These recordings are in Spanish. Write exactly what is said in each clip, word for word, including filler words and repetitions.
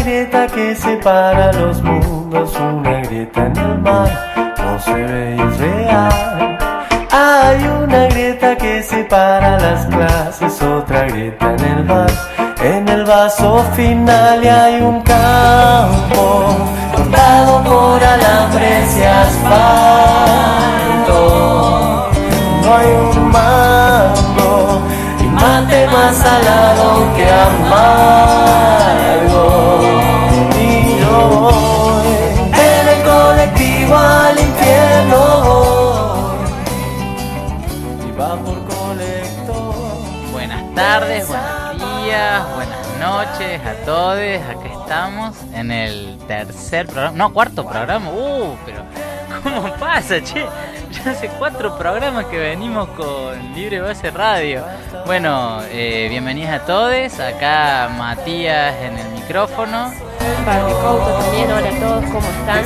grieta que separa los mundos, una grieta en el mar, no se ve y es real. Hay una grieta que separa las clases, otra grieta en el bar, en el vaso final, y hay un campo cortado por alambres y asfalto. No hay un mango y mate más salado que amargo. Y yo voy en el colectivo al infierno y va por colector. Buenas tardes, buenos días, buenas noches a todos. Acá estamos en el tercer programa, no, cuarto programa. Uh, pero ¿cómo pasa, che? Ya hace cuatro programas que venimos con Libre Base Radio. Bueno, eh, bienvenidos a todos. Acá Matías en el micrófono. Barbie Couto también, hola a todos, ¿cómo están?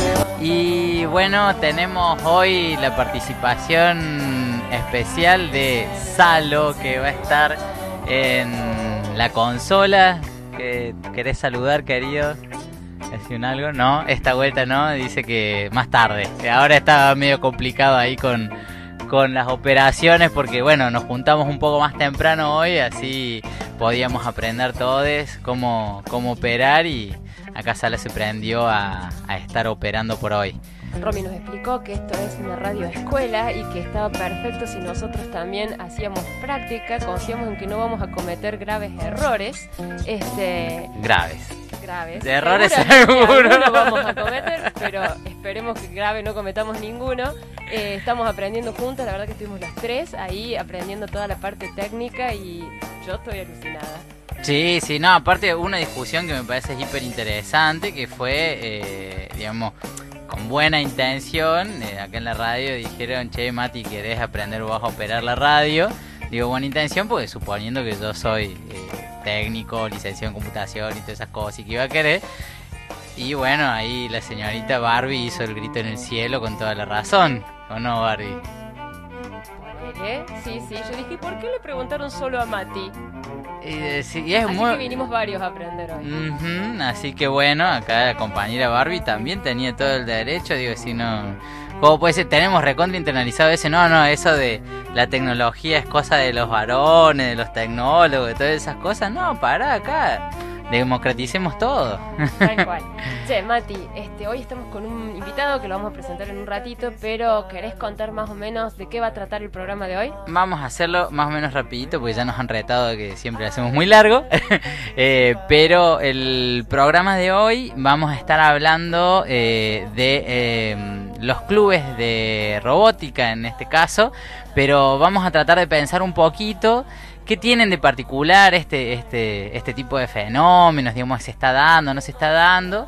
Y bueno, tenemos hoy la participación especial de Salo, que va a estar en la consola. ¿Querés saludar, querido? ¿Hace un algo? No, esta vuelta no, dice que más tarde. Ahora está medio complicado ahí con, con las operaciones porque, bueno, nos juntamos un poco más temprano hoy, así podíamos aprender todos cómo, cómo operar, y acá Sala se prendió a, a estar operando por hoy. Romy nos explicó que esto es una radio escuela y que estaba perfecto si nosotros también hacíamos práctica, confiamos en que no vamos a cometer graves errores. Este, graves. Graves. De errores seguro no vamos a cometer, pero esperemos que grave no cometamos ninguno. Eh, estamos aprendiendo juntas, la verdad que estuvimos los tres ahí aprendiendo toda la parte técnica y yo estoy alucinada. Sí, sí, no, aparte una discusión que me parece hiper interesante, que fue, eh, digamos, con buena intención, eh, acá en la radio dijeron, che, Mati, ¿querés aprender vos a operar la radio? Digo buena intención porque suponiendo que yo soy eh, técnico, licenciado en computación y todas esas cosas, y que iba a querer. Y bueno, ahí la señorita Barbie hizo el grito en el cielo con toda la razón, ¿o no, Barbie? ¿Eh? Sí, sí, yo dije, ¿por qué le preguntaron solo a Mati? Eh, sí, es así muy... que vinimos varios a aprender hoy. Uh-huh, así que bueno, acá la compañera Barbie también tenía todo el derecho, digo, si no... ¿Cómo puede ser? Tenemos recontra internalizado ese, no, no, eso de la tecnología es cosa de los varones, de los tecnólogos, de todas esas cosas. No, pará, acá democraticemos todo. Tal cual. Che, Mati, este, hoy estamos con un invitado que lo vamos a presentar en un ratito, pero ¿querés contar más o menos de qué va a tratar el programa de hoy? Vamos a hacerlo más o menos rapidito, porque ya nos han retado de que siempre lo hacemos muy largo. eh, pero el programa de hoy vamos a estar hablando eh, de eh, los clubes de robótica en este caso, pero vamos a tratar de pensar un poquito ¿qué tienen de particular este, este, este tipo de fenómenos? Digamos, ¿se está dando, no se está dando?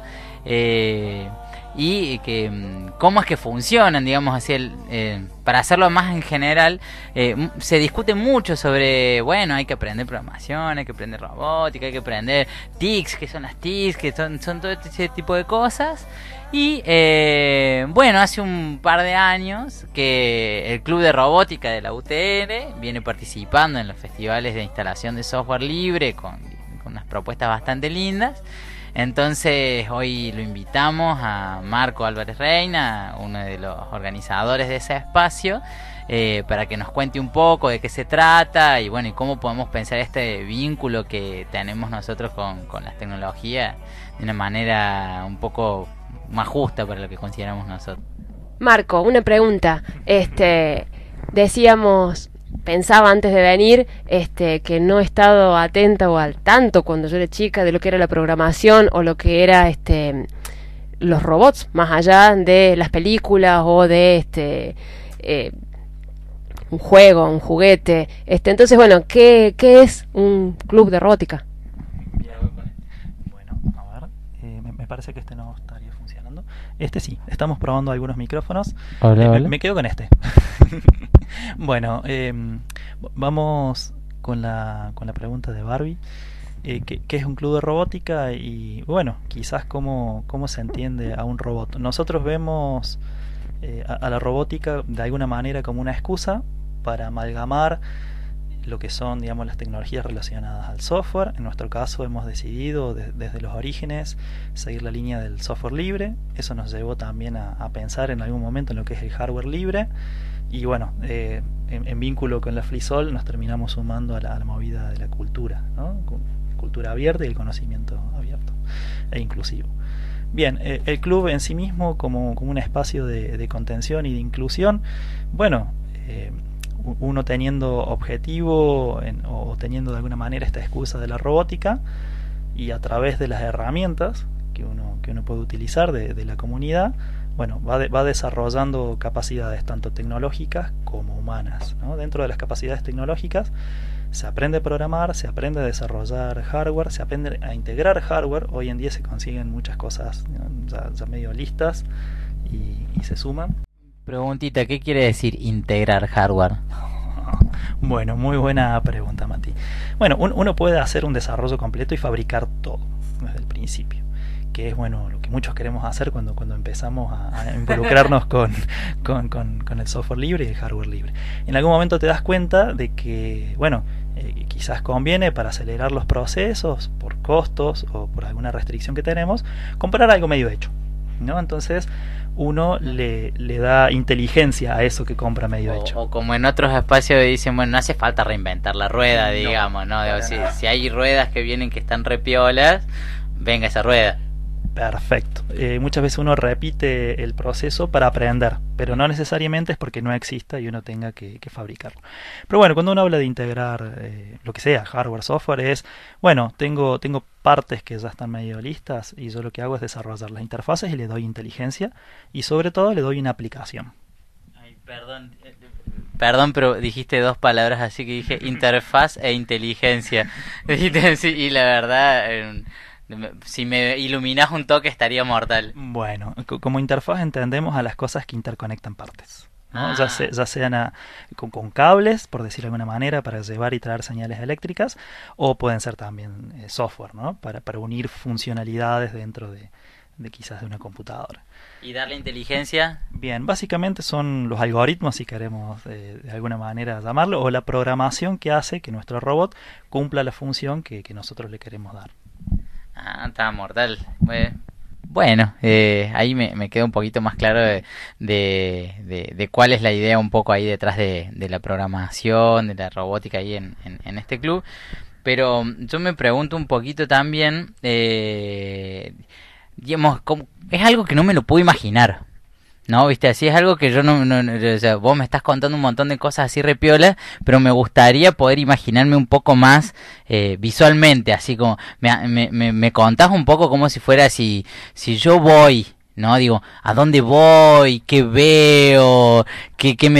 Eh, y que cómo es que funcionan, digamos así, el, eh, para hacerlo más en general, eh, se discute mucho sobre, bueno, hay que aprender programación, hay que aprender robótica, hay que aprender T I Cs, que son las T I Cs, que son, son todo ese tipo de cosas. Y eh, bueno, hace un par de años que el Club de Robótica de la U T N viene participando en los festivales de instalación de software libre con, con unas propuestas bastante lindas. Entonces hoy lo invitamos a Marco Álvarez Reina, uno de los organizadores de ese espacio, eh, para que nos cuente un poco de qué se trata y bueno, y cómo podemos pensar este vínculo que tenemos nosotros con, con las tecnologías de una manera un poco más justa para lo que consideramos nosotros. Marco, una pregunta. Este, decíamos, pensaba antes de venir, este, que no he estado atenta o al tanto cuando yo era chica de lo que era la programación o lo que era, este, los robots, más allá de las películas o de, este, eh, un juego, un juguete. Este, entonces, bueno, ¿qué, qué es un club de robótica? Bueno, a ver, eh, me, me parece que este no estaría funcionando. Este sí, estamos probando algunos micrófonos. Hola, eh, hola. Me, me quedo con este. Bueno, eh, vamos con la, con la pregunta de Barbie. Eh, ¿qué, ¿Qué es un club de robótica? Y bueno, quizás cómo, cómo se entiende a un robot. Nosotros vemos eh, a, a la robótica de alguna manera como una excusa para amalgamar lo que son, digamos, las tecnologías relacionadas al software. En nuestro caso hemos decidido de, desde los orígenes seguir la línea del software libre. Eso nos llevó también a, a pensar en algún momento en lo que es el hardware libre. Y bueno, eh, en, en vínculo con la FLISOL nos terminamos sumando a la, a la movida de la cultura, ¿no? Cultura abierta y el conocimiento abierto e inclusivo. Bien, eh, el club en sí mismo como, como un espacio de, de contención y de inclusión, bueno, eh, uno teniendo objetivo en, o teniendo de alguna manera esta excusa de la robótica y a través de las herramientas que uno, que uno puede utilizar de, de la comunidad, bueno, va, de, va desarrollando capacidades tanto tecnológicas como humanas, ¿no? Dentro de las capacidades tecnológicas se aprende a programar, se aprende a desarrollar hardware, se aprende a integrar hardware. Hoy en día se consiguen muchas cosas, ¿no? ya, ya medio listas y, y se suman. Preguntita, ¿qué quiere decir integrar hardware? Bueno, muy buena pregunta, Mati. Bueno, un, uno puede hacer un desarrollo completo y fabricar todo desde el principio, que es bueno lo que muchos queremos hacer cuando, cuando empezamos a, a involucrarnos con, con, con, con el software libre y el hardware libre. En algún momento te das cuenta de que, bueno, eh, quizás conviene para acelerar los procesos, por costos o por alguna restricción que tenemos, comprar algo medio hecho, ¿no? Entonces uno le, le da inteligencia a eso que compra medio o, hecho. O como en otros espacios dicen, bueno, no hace falta reinventar la rueda, No, digamos, ¿no? Digo, si, nada. si hay ruedas que vienen que están repiolas, venga esa rueda. Perfecto. Eh, muchas veces uno repite el proceso para aprender, pero no necesariamente es porque no exista y uno tenga que, que fabricarlo. Pero bueno, cuando uno habla de integrar eh, lo que sea, hardware, software, es, bueno, tengo, tengo partes que ya están medio listas y yo lo que hago es desarrollar las interfaces y le doy inteligencia y sobre todo le doy una aplicación. Ay, perdón. Perdón, pero dijiste dos palabras así que dije interfaz e inteligencia. Dijiste, sí, y la verdad... Eh, si me iluminas un toque estaría mortal. Bueno, como interfaz entendemos a las cosas que interconectan partes, ¿no? Ah. Ya, se, ya sean a, con, con cables, por decirlo de alguna manera, para llevar y traer señales eléctricas, o pueden ser también eh, software, ¿no? Para, para unir funcionalidades dentro de, de quizás de una computadora. ¿Y darle inteligencia? Bien, básicamente son los algoritmos, si queremos eh, de alguna manera llamarlo, o la programación que hace que nuestro robot cumpla la función que, que nosotros le queremos dar. Ah, está mortal. Bueno, eh, ahí me, me queda un poquito más claro de, de, de, de cuál es la idea un poco ahí detrás de, de la programación, de la robótica ahí en, en, en este club. Pero yo me pregunto un poquito también, eh, digamos, ¿cómo? Es algo que no me lo puedo imaginar. No, viste, así es algo que yo no, no, no, o sea, vos me estás contando un montón de cosas así repiolas, pero me gustaría poder imaginarme un poco más eh, visualmente, así como, me, me, me, me contás un poco como si fuera si, si yo voy, ¿no? Digo, ¿a dónde voy? ¿Qué veo? ¿Qué, qué me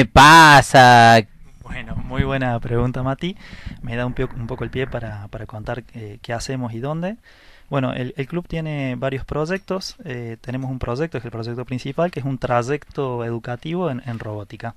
pasa? Bueno, muy buena pregunta, Mati. Me da un, pie, un poco el pie para, para contar eh, qué hacemos y dónde. Bueno, el, el club tiene varios proyectos. Eh, tenemos un proyecto, que es el proyecto principal, que es un trayecto educativo en, en robótica,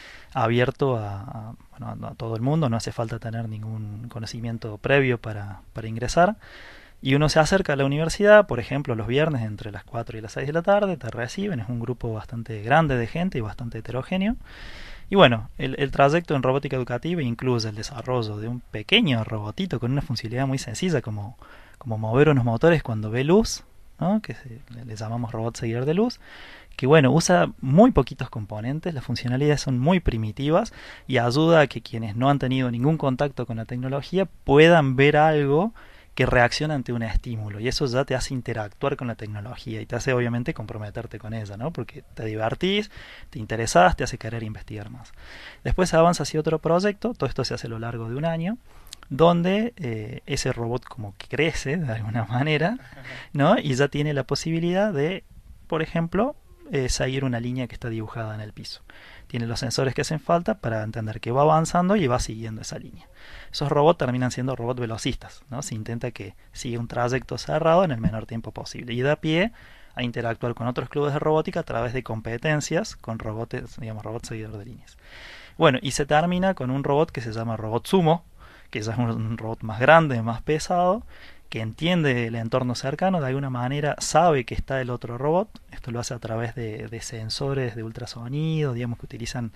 abierto a, a, bueno, a todo el mundo. No hace falta tener ningún conocimiento previo para, para ingresar. Y uno se acerca a la universidad, por ejemplo, los viernes entre las cuatro y las seis de la tarde, te reciben. Es un grupo bastante grande de gente y bastante heterogéneo. Y bueno, el, el trayecto en robótica educativa incluye el desarrollo de un pequeño robotito con una funcionalidad muy sencilla, como como mover unos motores cuando ve luz, ¿no? Que se, le llamamos robot seguidor de luz, que bueno, usa muy poquitos componentes, las funcionalidades son muy primitivas y ayuda a que quienes no han tenido ningún contacto con la tecnología puedan ver algo que reacciona ante un estímulo, y eso ya te hace interactuar con la tecnología y te hace obviamente comprometerte con ella, ¿no? Porque te divertís, te interesás, te hace querer investigar más. Después avanza hacia otro proyecto, todo esto se hace a lo largo de un año, donde eh, ese robot como que crece de alguna manera, ¿no? Y ya tiene la posibilidad de, por ejemplo, eh, seguir una línea que está dibujada en el piso. Tiene los sensores que hacen falta para entender que va avanzando y va siguiendo esa línea. Esos robots terminan siendo robots velocistas, ¿no? Se intenta que siga un trayecto cerrado en el menor tiempo posible y da pie a interactuar con otros clubes de robótica a través de competencias con robots, digamos, robots seguidores de líneas. Bueno, y se termina con un robot que se llama Robot Sumo, que ya es un robot más grande, más pesado, que entiende el entorno cercano, de alguna manera sabe que está el otro robot. Esto lo hace a través de, de sensores de ultrasonido, digamos, que utilizan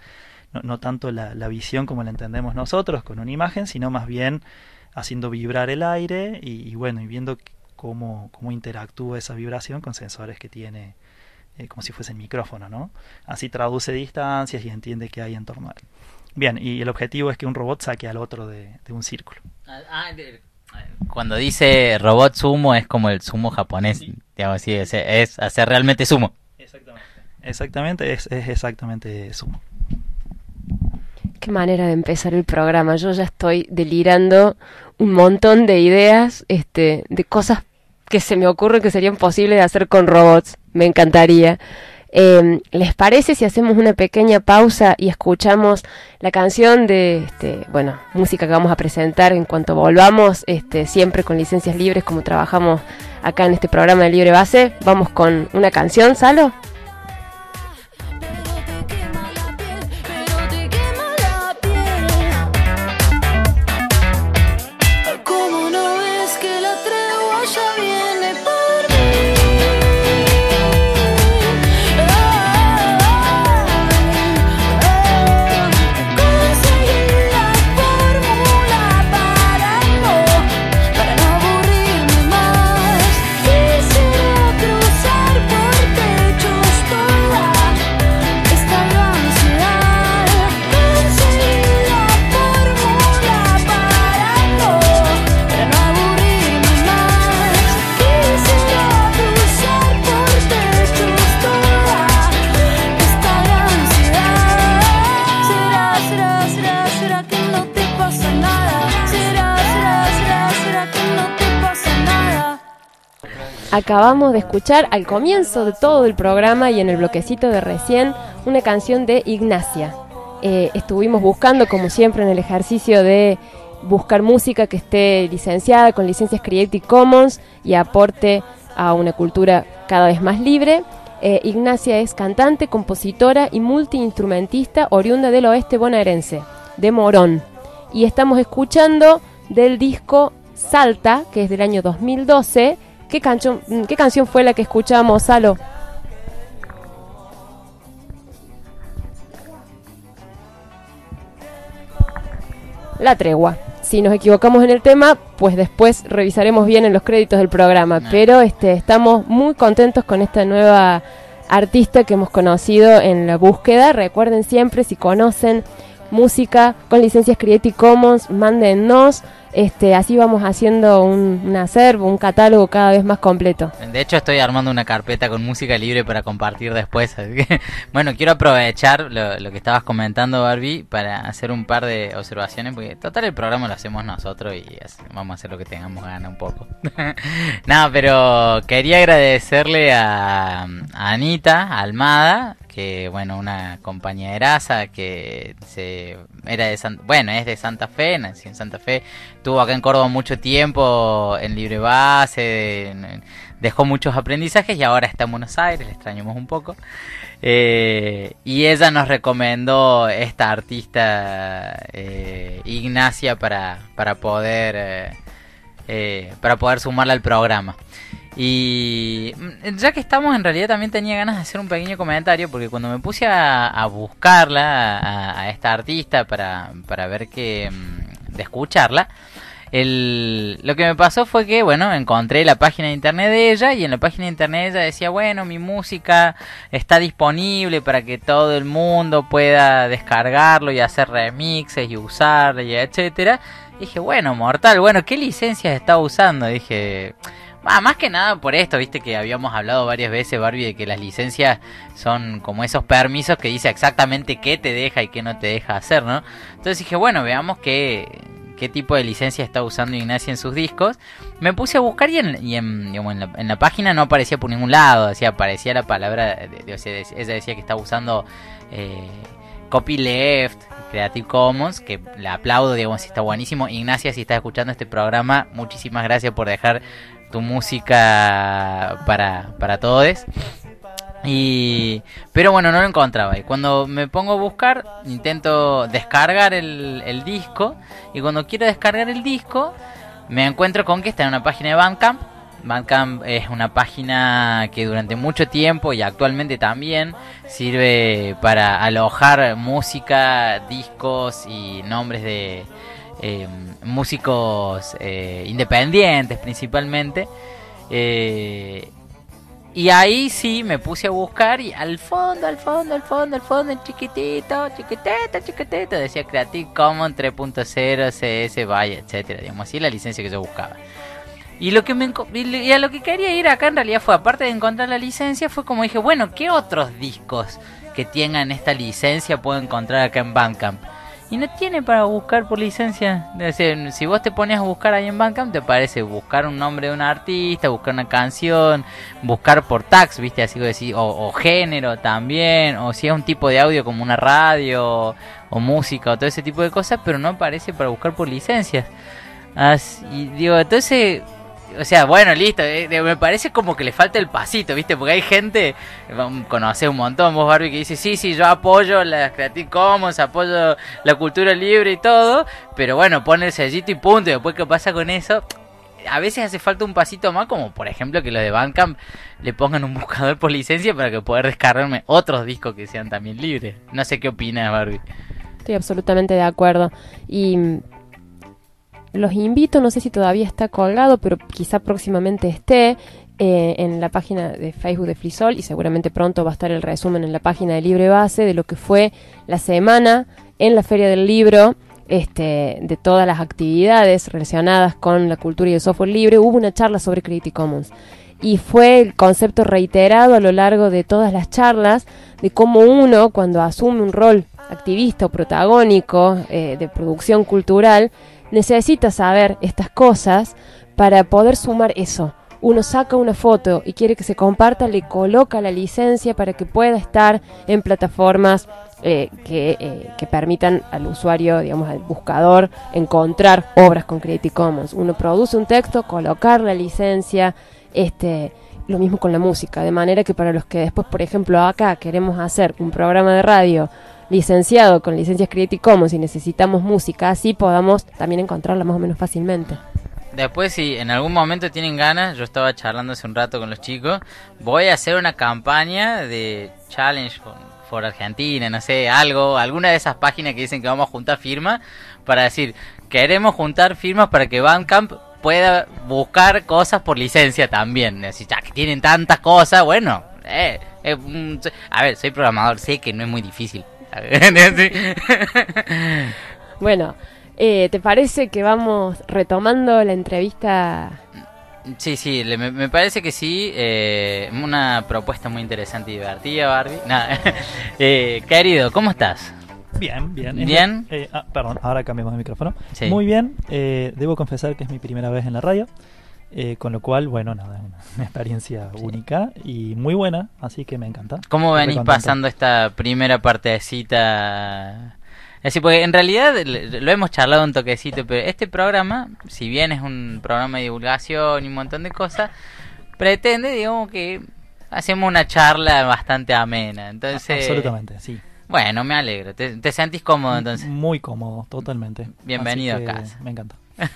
no, no tanto la, la visión como la entendemos nosotros con una imagen, sino más bien haciendo vibrar el aire y, y bueno, y viendo cómo, cómo interactúa esa vibración con sensores que tiene, eh, como si fuese el micrófono, ¿no? Así traduce distancias y entiende qué hay en torno a él. Bien, y el objetivo es que un robot saque al otro de, de un círculo. Cuando dice robot sumo es como el sumo japonés, sí. Digamos así, es, es hacer realmente sumo. Exactamente. Exactamente, es, es exactamente sumo. Qué manera de empezar el programa. Yo ya estoy delirando un montón de ideas, este, de cosas que se me ocurren que serían posibles de hacer con robots. Me encantaría. Eh, ¿Les parece si hacemos una pequeña pausa y escuchamos la canción de, este, bueno, música que vamos a presentar en cuanto volvamos, este, siempre con licencias libres como trabajamos acá en este programa de Libre Base? Vamos con una canción, ¿Salo? Acabamos de escuchar al comienzo de todo el programa y en el bloquecito de recién una canción de Ignacia. Eh, estuvimos buscando, como siempre, en el ejercicio de buscar música que esté licenciada con licencias Creative Commons y aporte a una cultura cada vez más libre. Eh, Ignacia es cantante, compositora y multiinstrumentista oriunda del oeste bonaerense, de Morón. Y estamos escuchando del disco Salta, que es del año dos mil doce. ¿Qué canción, ¿Qué canción fue la que escuchamos, Salo? La Tregua. Si nos equivocamos en el tema, pues después revisaremos bien en los créditos del programa. No. Pero este, estamos muy contentos con esta nueva artista que hemos conocido en la búsqueda. Recuerden siempre, si conocen música con licencias Creative Commons, mándennos. Este, así vamos haciendo un, un acervo, un catálogo cada vez más completo. De hecho, estoy armando una carpeta con música libre para compartir después. Así que, bueno, quiero aprovechar lo, lo que estabas comentando, Barbie, para hacer un par de observaciones, porque total el programa lo hacemos nosotros y vamos a hacer lo que tengamos ganas un poco. No, pero quería agradecerle a, a Anita Almada, que bueno, una compañeraza que se era de San, bueno, es de Santa Fe, nació en Santa Fe, estuvo acá en Córdoba mucho tiempo en Libre Base, en, dejó muchos aprendizajes y ahora está en Buenos Aires, le extrañamos un poco. Eh, y ella nos recomendó esta artista eh, Ignacia para para poder eh, eh, para poder sumarla al programa. Y ya que estamos, en realidad también tenía ganas de hacer un pequeño comentario, porque cuando me puse a, a buscarla a, a esta artista para, para ver que de escucharla, el, lo que me pasó fue que, bueno, encontré la página de internet de ella, y en la página de internet ella decía, bueno, mi música está disponible para que todo el mundo pueda descargarlo y hacer remixes y usarla y etcétera. Dije, bueno, mortal, bueno, ¿qué licencias está usando? Dije... Ah, más que nada por esto, viste que habíamos hablado varias veces, Barbie, de que las licencias son como esos permisos que dice exactamente qué te deja y qué no te deja hacer, ¿no? Entonces dije, bueno, veamos qué, qué tipo de licencia está usando Ignacia en sus discos. Me puse a buscar y en, y en, digamos, en, la, en la página no aparecía por ningún lado, o sea, aparecía la palabra, de, de, o sea, ella decía que estaba usando eh, copyleft, Creative Commons, que la aplaudo, digamos, está buenísimo. Ignacia, si estás escuchando este programa, muchísimas gracias por dejar tu música para, para todos. Y pero bueno, no lo encontraba. Y cuando me pongo a buscar, intento descargar el, el disco. Y cuando quiero descargar el disco, me encuentro con que está en una página de Bandcamp, Bandcamp es una página que durante mucho tiempo y actualmente también sirve para alojar música, discos y nombres de eh, músicos eh, independientes principalmente. Eh, y ahí sí me puse a buscar y al fondo, al fondo, al fondo, al fondo, chiquitito, chiquitito, chiquitito, decía Creative Commons tres punto cero, C S, BY, etcétera, digamos, así la licencia que yo buscaba. Y lo que me y a lo que quería ir acá en realidad fue, aparte de encontrar la licencia, fue como dije, bueno, ¿qué otros discos que tengan esta licencia puedo encontrar acá en Bandcamp? Y no tiene para buscar por licencia. Es decir, si vos te pones a buscar ahí en Bandcamp, te parece buscar un nombre de un artista, buscar una canción, buscar por tags, ¿viste? Así que decir, o, o género también, o si es un tipo de audio como una radio, o música, o todo ese tipo de cosas, pero no aparece para buscar por licencias. Así, y digo, entonces... O sea, bueno, listo, eh, me parece como que le falta el pasito, ¿viste? Porque hay gente, conocés un montón, vos Barbie, que dice, sí, sí, yo apoyo las Creative Commons, apoyo la cultura libre y todo, pero bueno, pone el sellito y punto, y después ¿qué pasa con eso? A veces hace falta un pasito más, como por ejemplo que los de Bandcamp le pongan un buscador por licencia para que pueda descargarme otros discos que sean también libres. No sé qué opinas, Barbie. Estoy absolutamente de acuerdo. Y... los invito, no sé si todavía está colgado, pero quizá próximamente esté eh, en la página de Facebook de Flisol, y seguramente pronto va a estar el resumen en la página de Libre Base de lo que fue la semana en la Feria del Libro, este, de todas las actividades relacionadas con la cultura y el software libre. Hubo una charla sobre Creative Commons y fue el concepto reiterado a lo largo de todas las charlas de cómo uno, cuando asume un rol activista o protagónico eh, de producción cultural, necesita saber estas cosas para poder sumar eso. Uno saca una foto y quiere que se comparta, le coloca la licencia para que pueda estar en plataformas eh, que, eh, que permitan al usuario, digamos al buscador, encontrar obras con Creative Commons. Uno produce un texto, colocar la licencia, este, lo mismo con la música, de manera que para los que después, por ejemplo, acá queremos hacer un programa de radio licenciado con licencias Creative Commons y necesitamos música, así podamos también encontrarla más o menos fácilmente. Después, si en algún momento tienen ganas, yo estaba charlando hace un rato con los chicos, voy a hacer una campaña de Challenge for Argentina, no sé, algo, alguna de esas páginas que dicen que vamos a juntar firmas, para decir, queremos juntar firmas para que Bandcamp pueda buscar cosas por licencia también. Así, ya que tienen tantas cosas, bueno, eh, eh, a ver, soy programador, sé que no es muy difícil. Bueno, eh, ¿te parece que vamos retomando la entrevista? Sí, sí, le, me, me parece que sí. Eh, una propuesta muy interesante y divertida, Barbie. Nada. eh, querido, ¿cómo estás? Bien, bien. ¿Bien? Eh, ah, perdón, ahora cambiamos de micrófono. Sí. Muy bien. Eh, debo confesar que es mi primera vez en la radio. Eh, con lo cual, bueno, nada, es una, una experiencia sí. única y muy buena, así que me encanta. ¿Cómo venís pasando esta primera partecita? Es decir, porque en realidad lo hemos charlado un toquecito, pero este programa, si bien es un programa de divulgación y un montón de cosas, pretende, digamos, que hacemos una charla bastante amena. Entonces, absolutamente, sí. Bueno, me alegro. ¿Te, te sentís cómodo entonces? Muy cómodo, totalmente. Bienvenido a casa. Me encanta.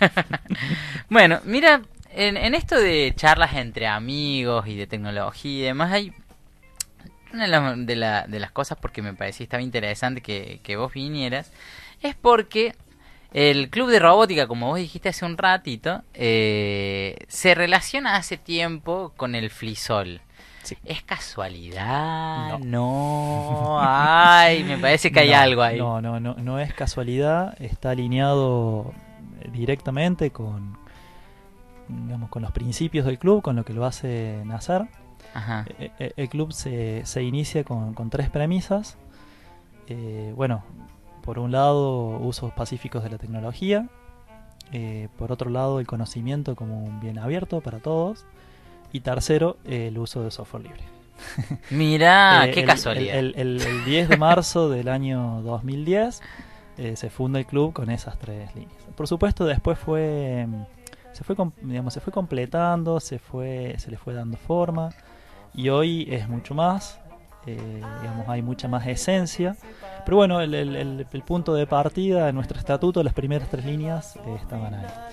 Bueno, mira... En, en esto de charlas entre amigos y de tecnología y demás, hay una de, la, de, la, de las cosas porque me parecía estaba interesante que, que vos vinieras, es porque el Club de Robótica, como vos dijiste hace un ratito, eh, se relaciona hace tiempo con el Flisol. Sí. ¿Es casualidad? No. no. Ay, me parece que hay no, algo ahí. No, no, no, no es casualidad, está alineado directamente con... digamos, con los principios del club, con lo que lo hace nacer. Ajá. El, el club se, se inicia con, con tres premisas. Eh, bueno, por un lado, usos pacíficos de la tecnología. Eh, por otro lado, el conocimiento como un bien abierto para todos. Y tercero, el uso de software libre. Mirá, eh, qué el, casualidad. El, el, el, el diez de marzo del año dos mil diez eh, se funda el club con esas tres líneas. Por supuesto, después fue... se fue digamos se fue completando, se fue se le fue dando forma y hoy es mucho más, eh, digamos hay mucha más esencia, pero bueno, el, el, el, el punto de partida de nuestro estatuto, las primeras tres líneas eh, estaban ahí.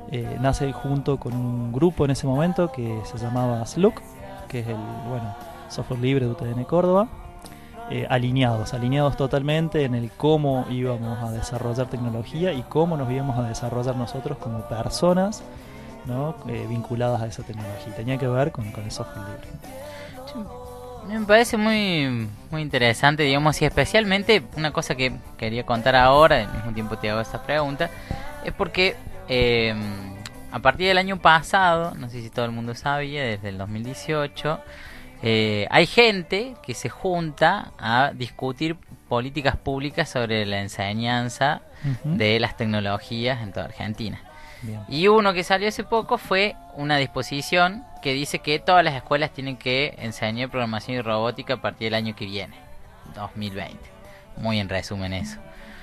Eh, nace junto con un grupo en ese momento que se llamaba S L U C, que es el bueno, software libre de U T N Córdoba, eh, alineados, alineados totalmente en el cómo íbamos a desarrollar tecnología y cómo nos íbamos a desarrollar nosotros como personas, ¿no? eh, vinculadas a esa tecnología. Tenía que ver con, con el software libre. Me parece muy muy interesante, digamos, y especialmente una cosa que quería contar ahora, al mismo tiempo te hago esta pregunta, es porque eh, a partir del año pasado, no sé si todo el mundo sabía, desde el dos mil dieciocho, eh, hay gente que se junta a discutir políticas públicas sobre la enseñanza uh-huh. de las tecnologías en toda Argentina. Bien. Y uno que salió hace poco fue una disposición que dice que todas las escuelas tienen que enseñar programación y robótica a partir del año que viene, dos mil veinte. Muy en resumen eso.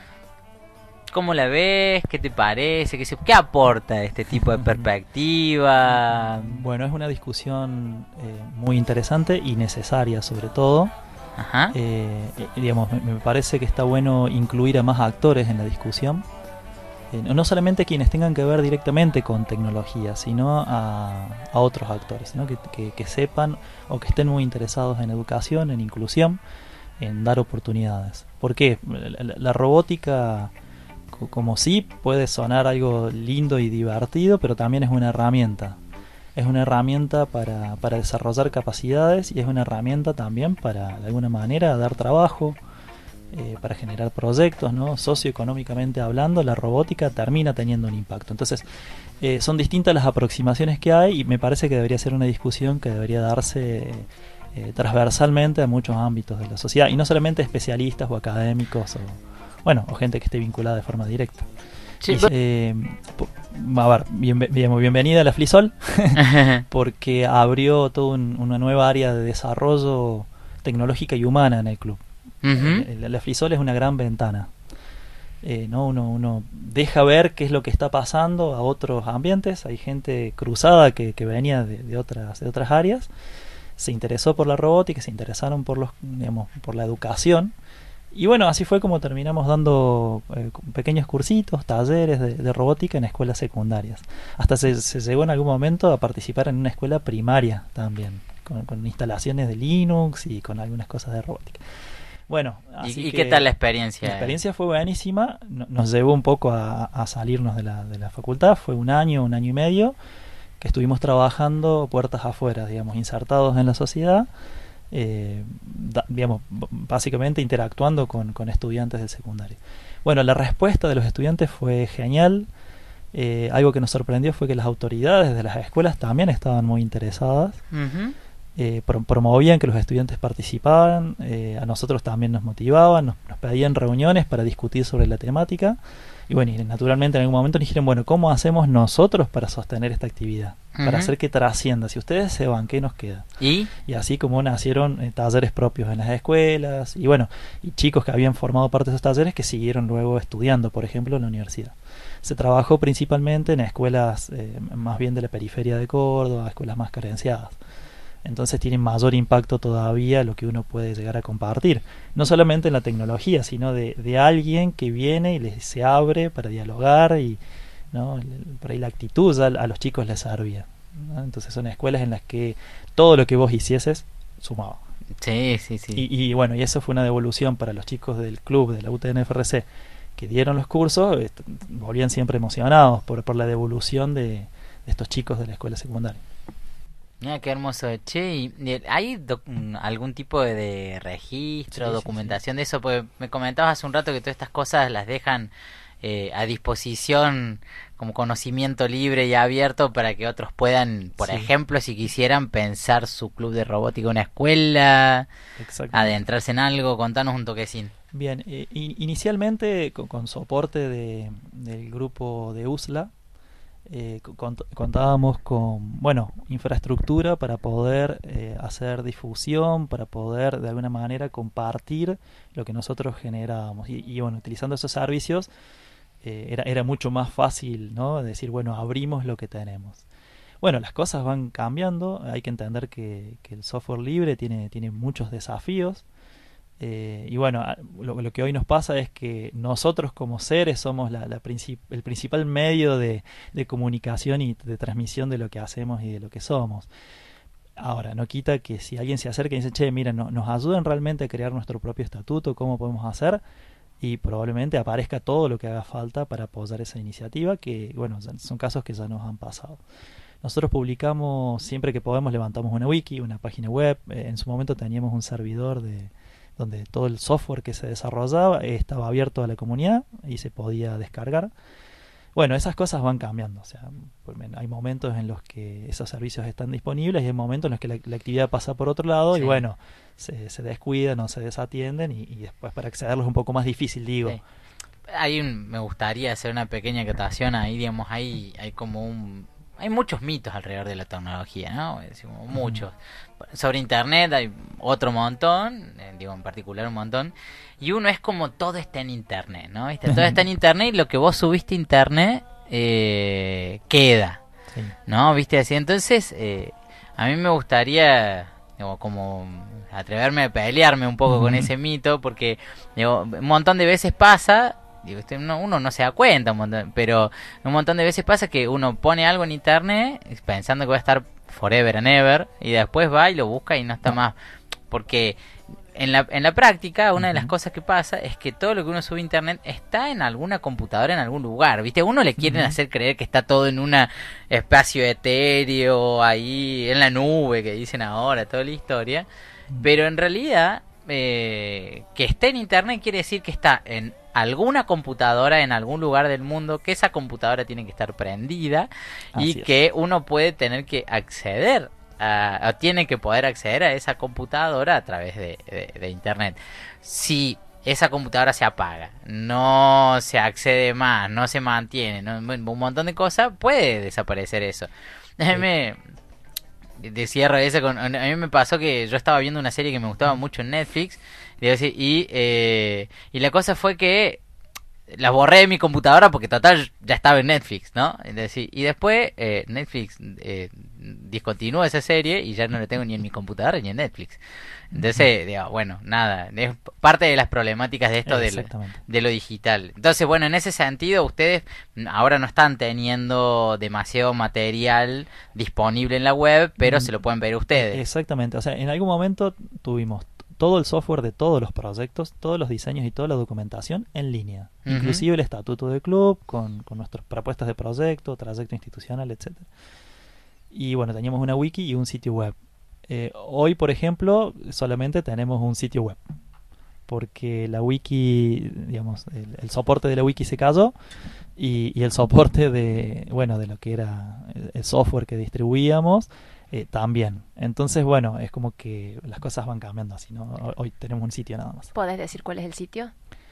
¿Cómo la ves? ¿Qué te parece? ¿Qué, se, qué aporta este tipo de perspectiva? Bueno, es una discusión eh, muy interesante y necesaria sobre todo. Ajá. Eh, eh, digamos, me, me parece que está bueno incluir a más actores en la discusión. No solamente quienes tengan que ver directamente con tecnología, sino a, a otros actores, ¿no? que, que, que sepan o que estén muy interesados en educación, en inclusión, en dar oportunidades. ¿Por qué? La, la robótica, como sí, puede sonar algo lindo y divertido, pero también es una herramienta. Es una herramienta para, para desarrollar capacidades y es una herramienta también para, de alguna manera, dar trabajo. Eh, para generar proyectos, ¿no? Socioeconómicamente hablando, la robótica termina teniendo un impacto. Entonces, eh, son distintas las aproximaciones que hay y me parece que debería ser una discusión que debería darse eh, transversalmente a muchos ámbitos de la sociedad y no solamente especialistas o académicos o, bueno, o gente que esté vinculada de forma directa. Sí, y, eh, a ver, bien, bien, bienvenida a la FLISOL porque abrió toda un, una nueva área de desarrollo tecnológica y humana en el club. Uh-huh. La, la FLISOL es una gran ventana. Eh, ¿no? uno, uno deja ver qué es lo que está pasando a otros ambientes. Hay gente cruzada que, que venía de, de, otras, de otras áreas, se interesó por la robótica, se interesaron por, los, digamos, por la educación. Y bueno, así fue como terminamos dando eh, pequeños cursitos, talleres de, de robótica en escuelas secundarias. Hasta se, se llegó en algún momento a participar en una escuela primaria también, con, con instalaciones de Linux y con algunas cosas de robótica. Bueno, así ¿Y, y que qué tal la experiencia? La experiencia fue buenísima, nos llevó un poco a, a salirnos de la, de la facultad, fue un año, un año y medio, que estuvimos trabajando puertas afuera, digamos, insertados en la sociedad, eh, da, digamos, básicamente interactuando con, con estudiantes del secundario. Bueno, la respuesta de los estudiantes fue genial, eh, algo que nos sorprendió fue que las autoridades de las escuelas también estaban muy interesadas. Uh-huh. Eh, pro- promovían que los estudiantes participaran, eh, a nosotros también nos motivaban, nos, nos pedían reuniones para discutir sobre la temática y bueno, y naturalmente en algún momento nos dijeron, bueno, ¿cómo hacemos nosotros para sostener esta actividad? Uh-huh. Para hacer que trascienda, si ustedes se van, ¿qué nos queda? ¿Y? Y así como nacieron eh, talleres propios en las escuelas y bueno, y chicos que habían formado parte de esos talleres que siguieron luego estudiando, por ejemplo, en la universidad. Se trabajó principalmente en escuelas eh, más bien de la periferia de Córdoba, escuelas más carenciadas. Entonces tiene mayor impacto todavía lo que uno puede llegar a compartir. No solamente en la tecnología, sino de, de alguien que viene y les, se abre para dialogar y ¿no? por ahí la actitud a, a los chicos les servía, ¿no? Entonces son escuelas en las que todo lo que vos hicieses sumaba. Sí, sí, sí. Y, y bueno, y eso fue una devolución para los chicos del club de la U T N F R C que dieron los cursos, est- volvían siempre emocionados por, por la devolución de, de estos chicos de la escuela secundaria. Mira, qué hermoso. Che, ¿y hay doc- algún tipo de, de registro, Sí, documentación sí, sí. de eso? Porque me comentabas hace un rato que todas estas cosas las dejan eh, a disposición como conocimiento libre y abierto para que otros puedan, por Sí. ejemplo, si quisieran pensar su club de robótica en una escuela, Exactamente. adentrarse en algo. Contanos un toquecín. Bien, eh, in- inicialmente con, con soporte de, del grupo de U S L A, eh, cont- contábamos con, bueno, infraestructura para poder eh, hacer difusión, para poder de alguna manera compartir lo que nosotros generábamos. Y, y bueno, utilizando esos servicios eh, era, era mucho más fácil, ¿no? Decir, bueno, abrimos lo que tenemos. Bueno, las cosas van cambiando, hay que entender que, que el software libre tiene, tiene muchos desafíos. Eh, y bueno, lo, lo que hoy nos pasa es que nosotros como seres somos la, la princip el principal medio de, de comunicación y de transmisión de lo que hacemos y de lo que somos. Ahora, no quita que si alguien se acerca y dice, che, mira, no, nos ayudan realmente a crear nuestro propio estatuto, ¿cómo podemos hacer? Y probablemente aparezca todo lo que haga falta para apoyar esa iniciativa, que bueno, son casos que ya nos han pasado. Nosotros publicamos, siempre que podemos, levantamos una wiki, una página web. Eh, en su momento teníamos un servidor de donde todo el software que se desarrollaba eh, estaba abierto a la comunidad y se podía descargar. Bueno, esas cosas van cambiando. O sea, hay momentos en los que esos servicios están disponibles y hay momentos en los que la, la actividad pasa por otro lado, sí. Y bueno, se, se descuidan o se desatienden y, y después para accederlos es un poco más difícil, digo. Sí. Hay un, me gustaría hacer una pequeña acotación ahí, digamos, hay, hay como un... Hay muchos mitos alrededor de la tecnología, ¿no? Decimos, muchos. Sobre Internet hay otro montón, eh, digo en particular un montón, y uno es como todo está en Internet, ¿no? ¿Viste? Todo está en Internet y lo que vos subiste a Internet eh, queda, sí. ¿No? ¿Viste? Así, entonces, eh, a mí me gustaría, digo, como atreverme a pelearme un poco uh-huh. con ese mito, porque digo, un montón de veces pasa... Uno no se da cuenta, un montón, pero un montón de veces pasa que uno pone algo en internet pensando que va a estar forever and ever y después va y lo busca y no está más. Porque en la, en la práctica una de las cosas que pasa es que todo lo que uno sube a internet está en alguna computadora en algún lugar, ¿viste? Uno le quieren uh-huh. hacer creer que está todo en un espacio etéreo, ahí en la nube que dicen ahora, toda la historia, uh-huh. pero en realidad eh, que esté en internet quiere decir que está en alguna computadora en algún lugar del mundo, que esa computadora tiene que estar prendida Así y es. que uno puede tener que acceder a, a, tiene que poder acceder a esa computadora a través de, de, de internet. Si esa computadora se apaga, no se accede más, no se mantiene, ¿no? Un montón de cosas, puede desaparecer eso. Déjeme sí. de cierre ese con, a mí me pasó que yo estaba viendo una serie que me gustaba mucho en Netflix. Y, eh, y la cosa fue que la borré de mi computadora porque total ya estaba en Netflix, ¿no? Y después eh, Netflix eh, discontinuó esa serie y ya no la tengo ni en mi computadora ni en Netflix. Entonces, digo, bueno, nada, es parte de las problemáticas de esto de lo, de lo digital. Entonces, bueno, en ese sentido, ustedes ahora no están teniendo demasiado material disponible en la web, pero mm. se lo pueden ver ustedes. Exactamente, o sea, en algún momento tuvimos todo el software de todos los proyectos, todos los diseños y toda la documentación en línea, uh-huh. inclusive el estatuto del club con, con nuestras propuestas de proyecto, trayecto institucional, etcétera. Y bueno, teníamos una wiki y un sitio web. Eh, hoy, por ejemplo, solamente tenemos un sitio web, porque la wiki, digamos, el, el soporte de la wiki se cayó y, y el soporte de, bueno, de lo que era el, el software que distribuíamos Eh, también. Entonces, bueno, es como que las cosas van cambiando así, ¿no? Hoy tenemos un sitio nada más. ¿Podés decir cuál es el sitio?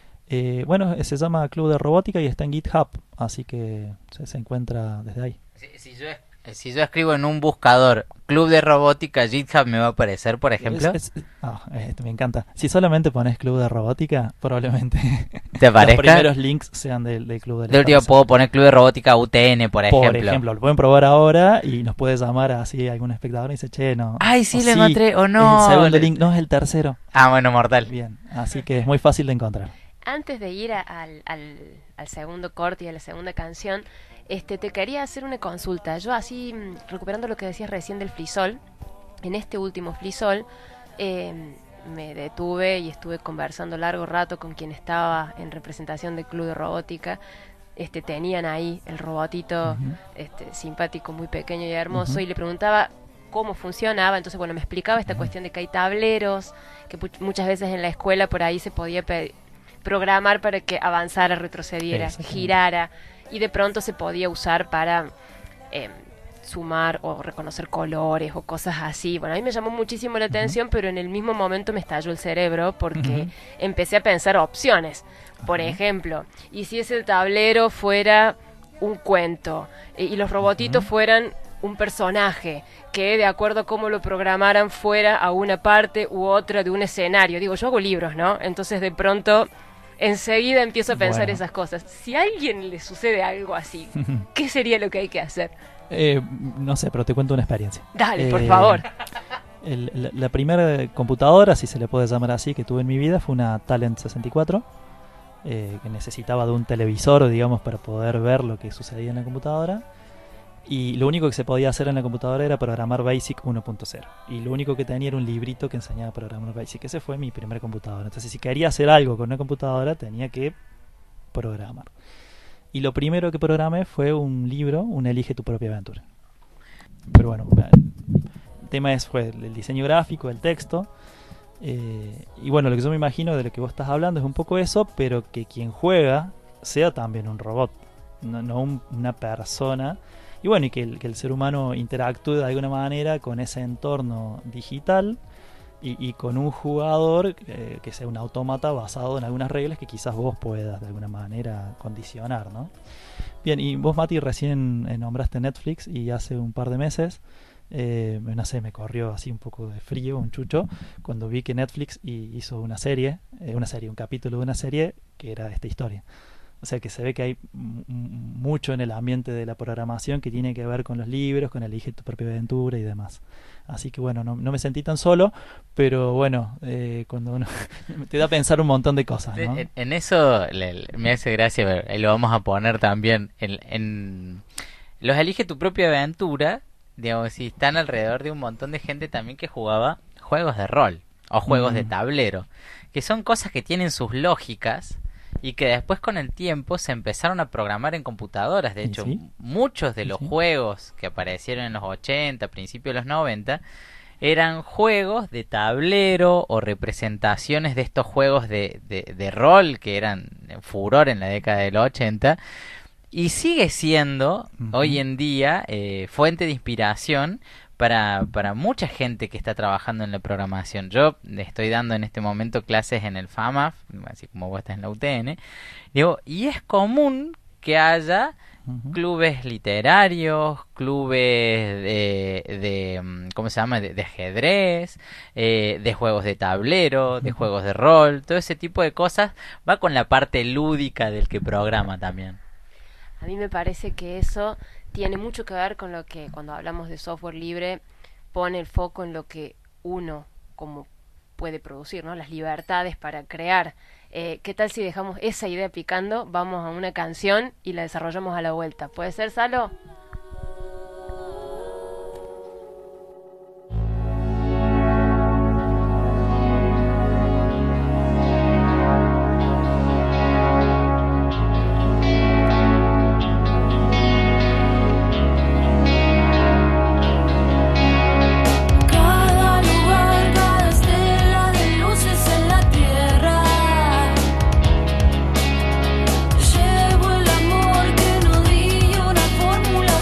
Eh, bueno, se llama Club de Robótica y está en GitHub, así que se, se encuentra desde ahí. Si, si, yo, si yo escribo en un buscador Club de Robótica GitHub, ¿me va a aparecer, por ejemplo? Es, es, oh, este me encanta. Si solamente pones Club de Robótica, probablemente ¿te aparezca? Los primeros links sean del, del Club de Robótica. De último puedo poner Club de Robótica U T N, por ejemplo. Por ejemplo, lo pueden probar ahora y nos puede llamar así algún espectador y dice, che, no. Ay, sí, lo sí, encontré, o no. Es el segundo link, no, es el tercero. Ah, bueno, mortal. Bien, así que es muy fácil de encontrar. Antes de ir a, al, al, al segundo corte y a la segunda canción, este, te quería hacer una consulta. Yo así, recuperando lo que decías recién del Flisol, en este último Flisol, eh, me detuve y estuve conversando largo rato con quien estaba en representación del Club de Robótica. Este, tenían ahí el robotito uh-huh. este, simpático, muy pequeño y hermoso, uh-huh. y le preguntaba cómo funcionaba. Entonces, bueno, me explicaba esta uh-huh. cuestión de que hay tableros, que pu- muchas veces en la escuela por ahí se podía pe- programar para que avanzara, retrocediera, girara, y de pronto se podía usar para eh, sumar o reconocer colores o cosas así. Bueno, a mí me llamó muchísimo la atención, uh-huh. pero en el mismo momento me estalló el cerebro porque uh-huh. empecé a pensar opciones. Por uh-huh. ejemplo, y si ese tablero fuera un cuento eh, y los robotitos uh-huh. fueran un personaje que de acuerdo a cómo lo programaran fuera a una parte u otra de un escenario. Digo, yo hago libros, ¿no? Entonces de pronto enseguida empiezo a pensar bueno. esas cosas. Si a alguien le sucede algo así, ¿qué sería lo que hay que hacer? Eh, no sé, pero te cuento una experiencia. Dale, eh, por favor. el, la, la primera computadora, si se le puede llamar así, que tuve en mi vida fue una Talent sesenta y cuatro, eh, que necesitaba de un televisor, digamos, para poder ver lo que sucedía en la computadora. Y lo único que se podía hacer en la computadora era programar BASIC uno punto cero. Y lo único que tenía era un librito que enseñaba a programar BASIC. Ese fue mi primer computadora. Entonces, si quería hacer algo con una computadora, tenía que programar. Y lo primero que programé fue un libro, un Elige tu propia aventura. Pero bueno, el tema es, fue el diseño gráfico, el texto. Eh, y bueno, lo que yo me imagino de lo que vos estás hablando es un poco eso, pero que quien juega sea también un robot, no, no un, una persona. Y bueno, y que el, que el ser humano interactúe de alguna manera con ese entorno digital y, y con un jugador eh, que sea un autómata basado en algunas reglas que quizás vos puedas de alguna manera condicionar, ¿no? Bien, y vos, Mati, recién eh, nombraste Netflix y hace un par de meses, eh, no sé, me corrió así un poco de frío, un chucho, cuando vi que Netflix hizo una serie, eh, una serie, un capítulo de una serie que era esta historia. O sea que se ve que hay m- mucho en el ambiente de la programación que tiene que ver con los libros, con Elige tu propia aventura y demás. Así que bueno, no, no me sentí tan solo, pero bueno, eh, cuando uno te da a pensar un montón de cosas, ¿no? En, en eso le, le- me hace gracia, ver, ahí lo vamos a poner también en, en los Elige tu propia aventura, digamos, si están alrededor de un montón de gente también que jugaba juegos de rol o juegos Mm. de tablero, que son cosas que tienen sus lógicas y que después con el tiempo se empezaron a programar en computadoras. De ¿Y hecho, sí? m- muchos de ¿Y los sí? juegos que aparecieron en los ochenta, principios de los noventa, eran juegos de tablero o representaciones de estos juegos de, de, de rol que eran furor en la década del ochenta, y sigue siendo Ujú. hoy en día eh, fuente de inspiración para, para mucha gente que está trabajando en la programación. Yo estoy dando en este momento clases en el FAMAF, así como vos estás en la U T N, digo, y es común que haya Ujú. clubes literarios, clubes de, de mm, ¿cómo se llama? De, de ajedrez, eh, de juegos de tablero, de Ujú. juegos de rol, todo ese tipo de cosas va con la parte lúdica del que programa también. A mí me parece que eso tiene mucho que ver con lo que cuando hablamos de software libre pone el foco en lo que uno como puede producir, ¿no? Las libertades para crear. Eh, ¿Qué tal si dejamos esa idea picando, vamos a una canción y la desarrollamos a la vuelta? ¿Puede ser, Salo? Cada lugar, cada estela de luces en la tierra. Llevo el amor que no di una fórmula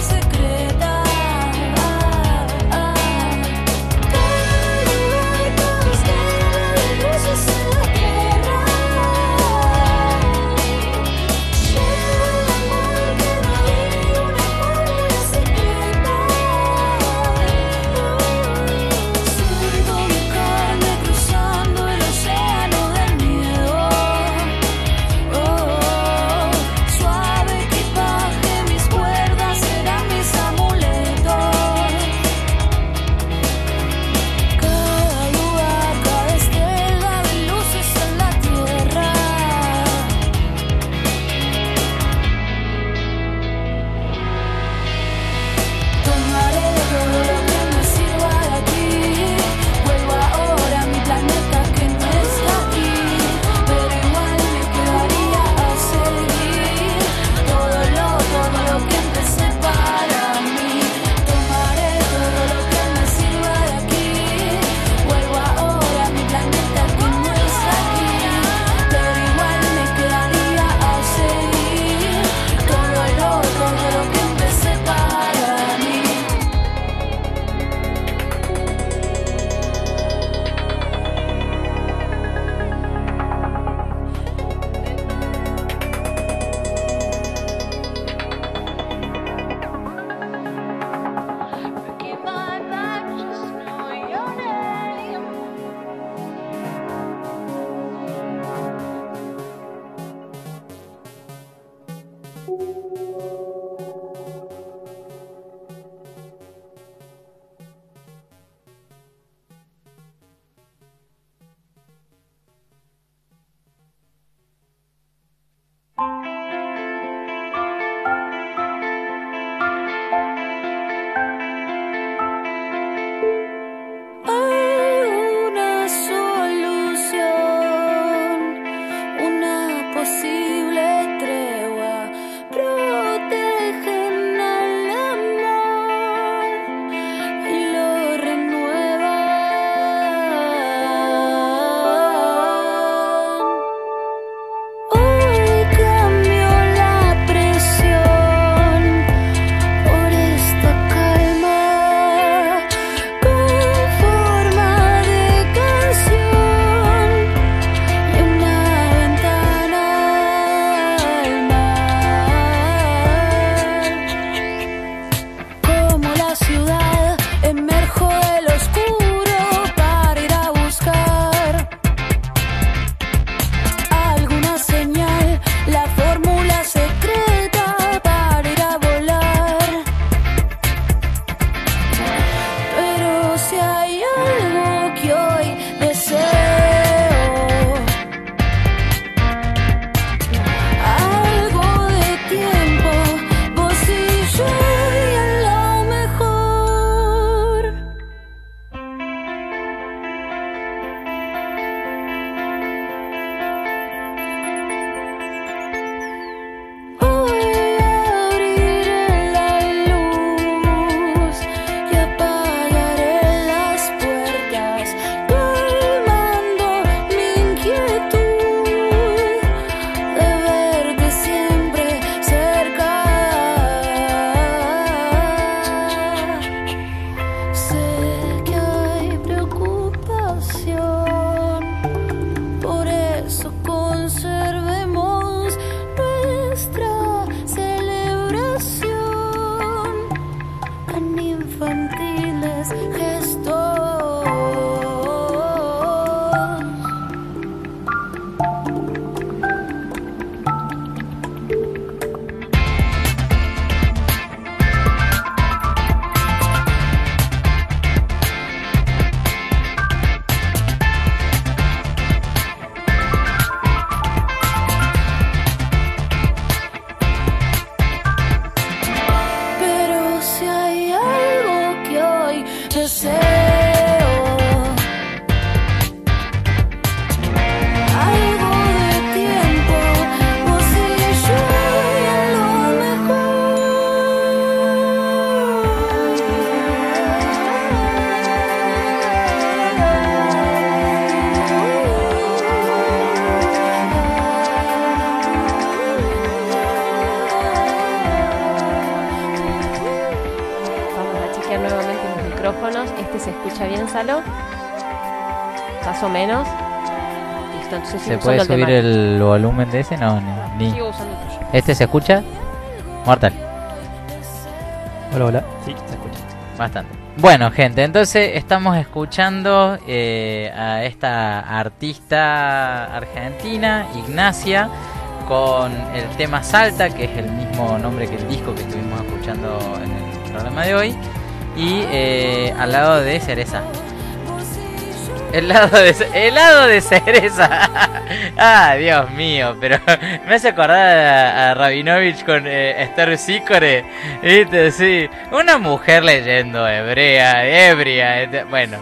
Este se escucha bien, Salo. Más o menos. Listo, entonces ¿Se sigo puede usando el subir tema. el volumen de ese? No, no, ni. Sigo usando el tuyo. ¿Este se escucha? Mortal. Hola, hola. Sí, se escucha. Bastante. Bueno, gente, entonces estamos escuchando eh, a esta artista argentina, Ignacia, con el tema Salta, que es el mismo nombre que el disco que estuvimos escuchando en el programa de hoy, y eh, al lado de Cereza. El lado de helado de cereza. Ah, Dios mío, pero me hace acordar a, a Rabinovich con eh, Esther Sícore, ¿viste? Sí, una mujer leyendo hebrea, ebria, et- bueno.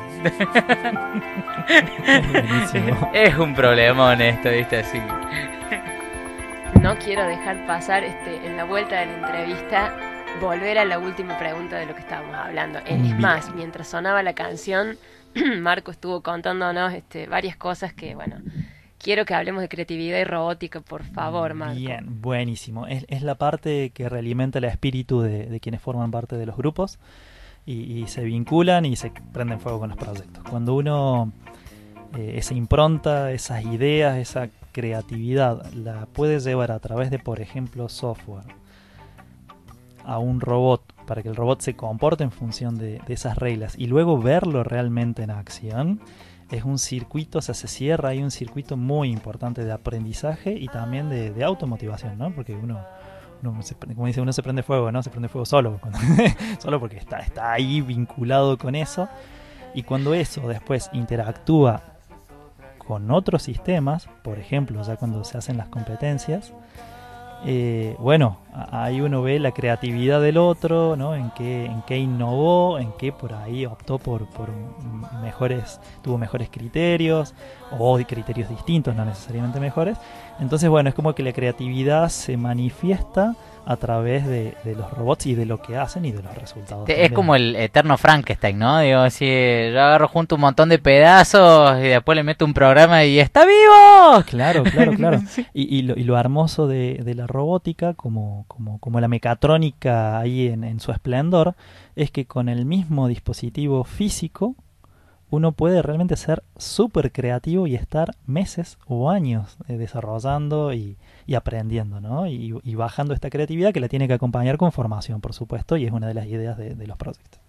Buenísimo. Es un problemón esto, ¿viste? Así. No quiero dejar pasar este en la vuelta de la entrevista volver a la última pregunta de lo que estábamos hablando. Es Bien. más, mientras sonaba la canción, Marco estuvo contándonos este, varias cosas que, bueno, quiero que hablemos de creatividad y robótica, por favor, Marco. Bien, buenísimo. Es, es la parte que realimenta el espíritu de, de quienes forman parte de los grupos y, y se vinculan y se prenden fuego con los proyectos. Cuando uno eh, esa impronta, esas ideas, esa creatividad la puede llevar a través de, por ejemplo, software a un robot para que el robot se comporte en función de, de esas reglas y luego verlo realmente en acción, es un circuito, o sea, se cierra ahí un circuito muy importante de aprendizaje y también de, de automotivación, ¿no? Porque uno, uno se, como dice, uno se prende fuego, ¿no? Se prende fuego solo, cuando, solo porque está, está ahí vinculado con eso, y cuando eso después interactúa con otros sistemas, por ejemplo, ya cuando se hacen las competencias, Eh, bueno, ahí uno ve la creatividad del otro, ¿no? En qué, en qué innovó, en qué por ahí optó por, por mejores, tuvo mejores criterios o criterios distintos, no necesariamente mejores. Entonces, bueno, es como que la creatividad se manifiesta a través de, de los robots y de lo que hacen y de los resultados. Es también. como el eterno Frankenstein, ¿no? Digo, así, yo agarro junto un montón de pedazos y después le meto un programa y ¡está vivo! Claro, claro, claro. Y, y, lo, y lo hermoso de, de la robótica, como, como, como la mecatrónica ahí en, en su esplendor, es que con el mismo dispositivo físico uno puede realmente ser súper creativo y estar meses o años eh, desarrollando y, y aprendiendo, ¿no? Y, y bajando esta creatividad que la tiene que acompañar con formación, por supuesto, y es una de las ideas de, de los proyectos.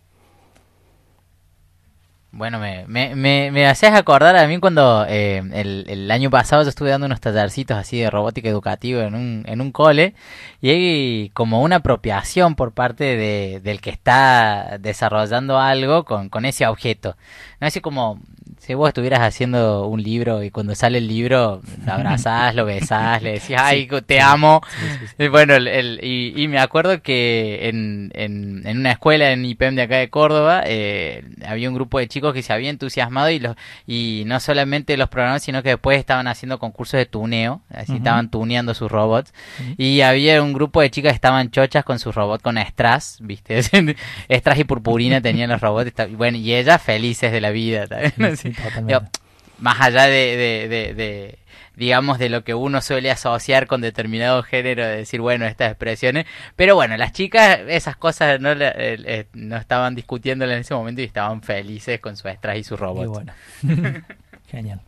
Bueno, me, me, me, me haces acordar a mí cuando eh, el, el año pasado yo estuve dando unos tallercitos así de robótica educativa en un, en un cole y hay como una apropiación por parte de, del que está desarrollando algo con, con ese objeto. No es así como si vos estuvieras haciendo un libro y cuando sale el libro lo abrazás, lo besás, le decís, ay, Sí, te sí, amo. sí, sí, sí. Y bueno, el, el- y, y me acuerdo que en, en, en una escuela en I P E M de acá de Córdoba eh, había un grupo de chicos que se había entusiasmado y los y no solamente los programaban, sino que después estaban haciendo concursos de tuneo, así Ujú. estaban tuneando sus robots. Ujú. Y había un grupo de chicas que estaban chochas con sus robots con strass, ¿viste? Strass y purpurina tenían los robots. y bueno, y ellas felices de la vida también. Sí, así. totalmente. Digo, más allá de, de, de, de, digamos, de lo que uno suele asociar con determinado género, de decir, bueno, estas expresiones, pero bueno, las chicas esas cosas no, la- eh, eh, no estaban discutiéndolas en ese momento y estaban felices con su strass y sus Y robots. bueno. Genial.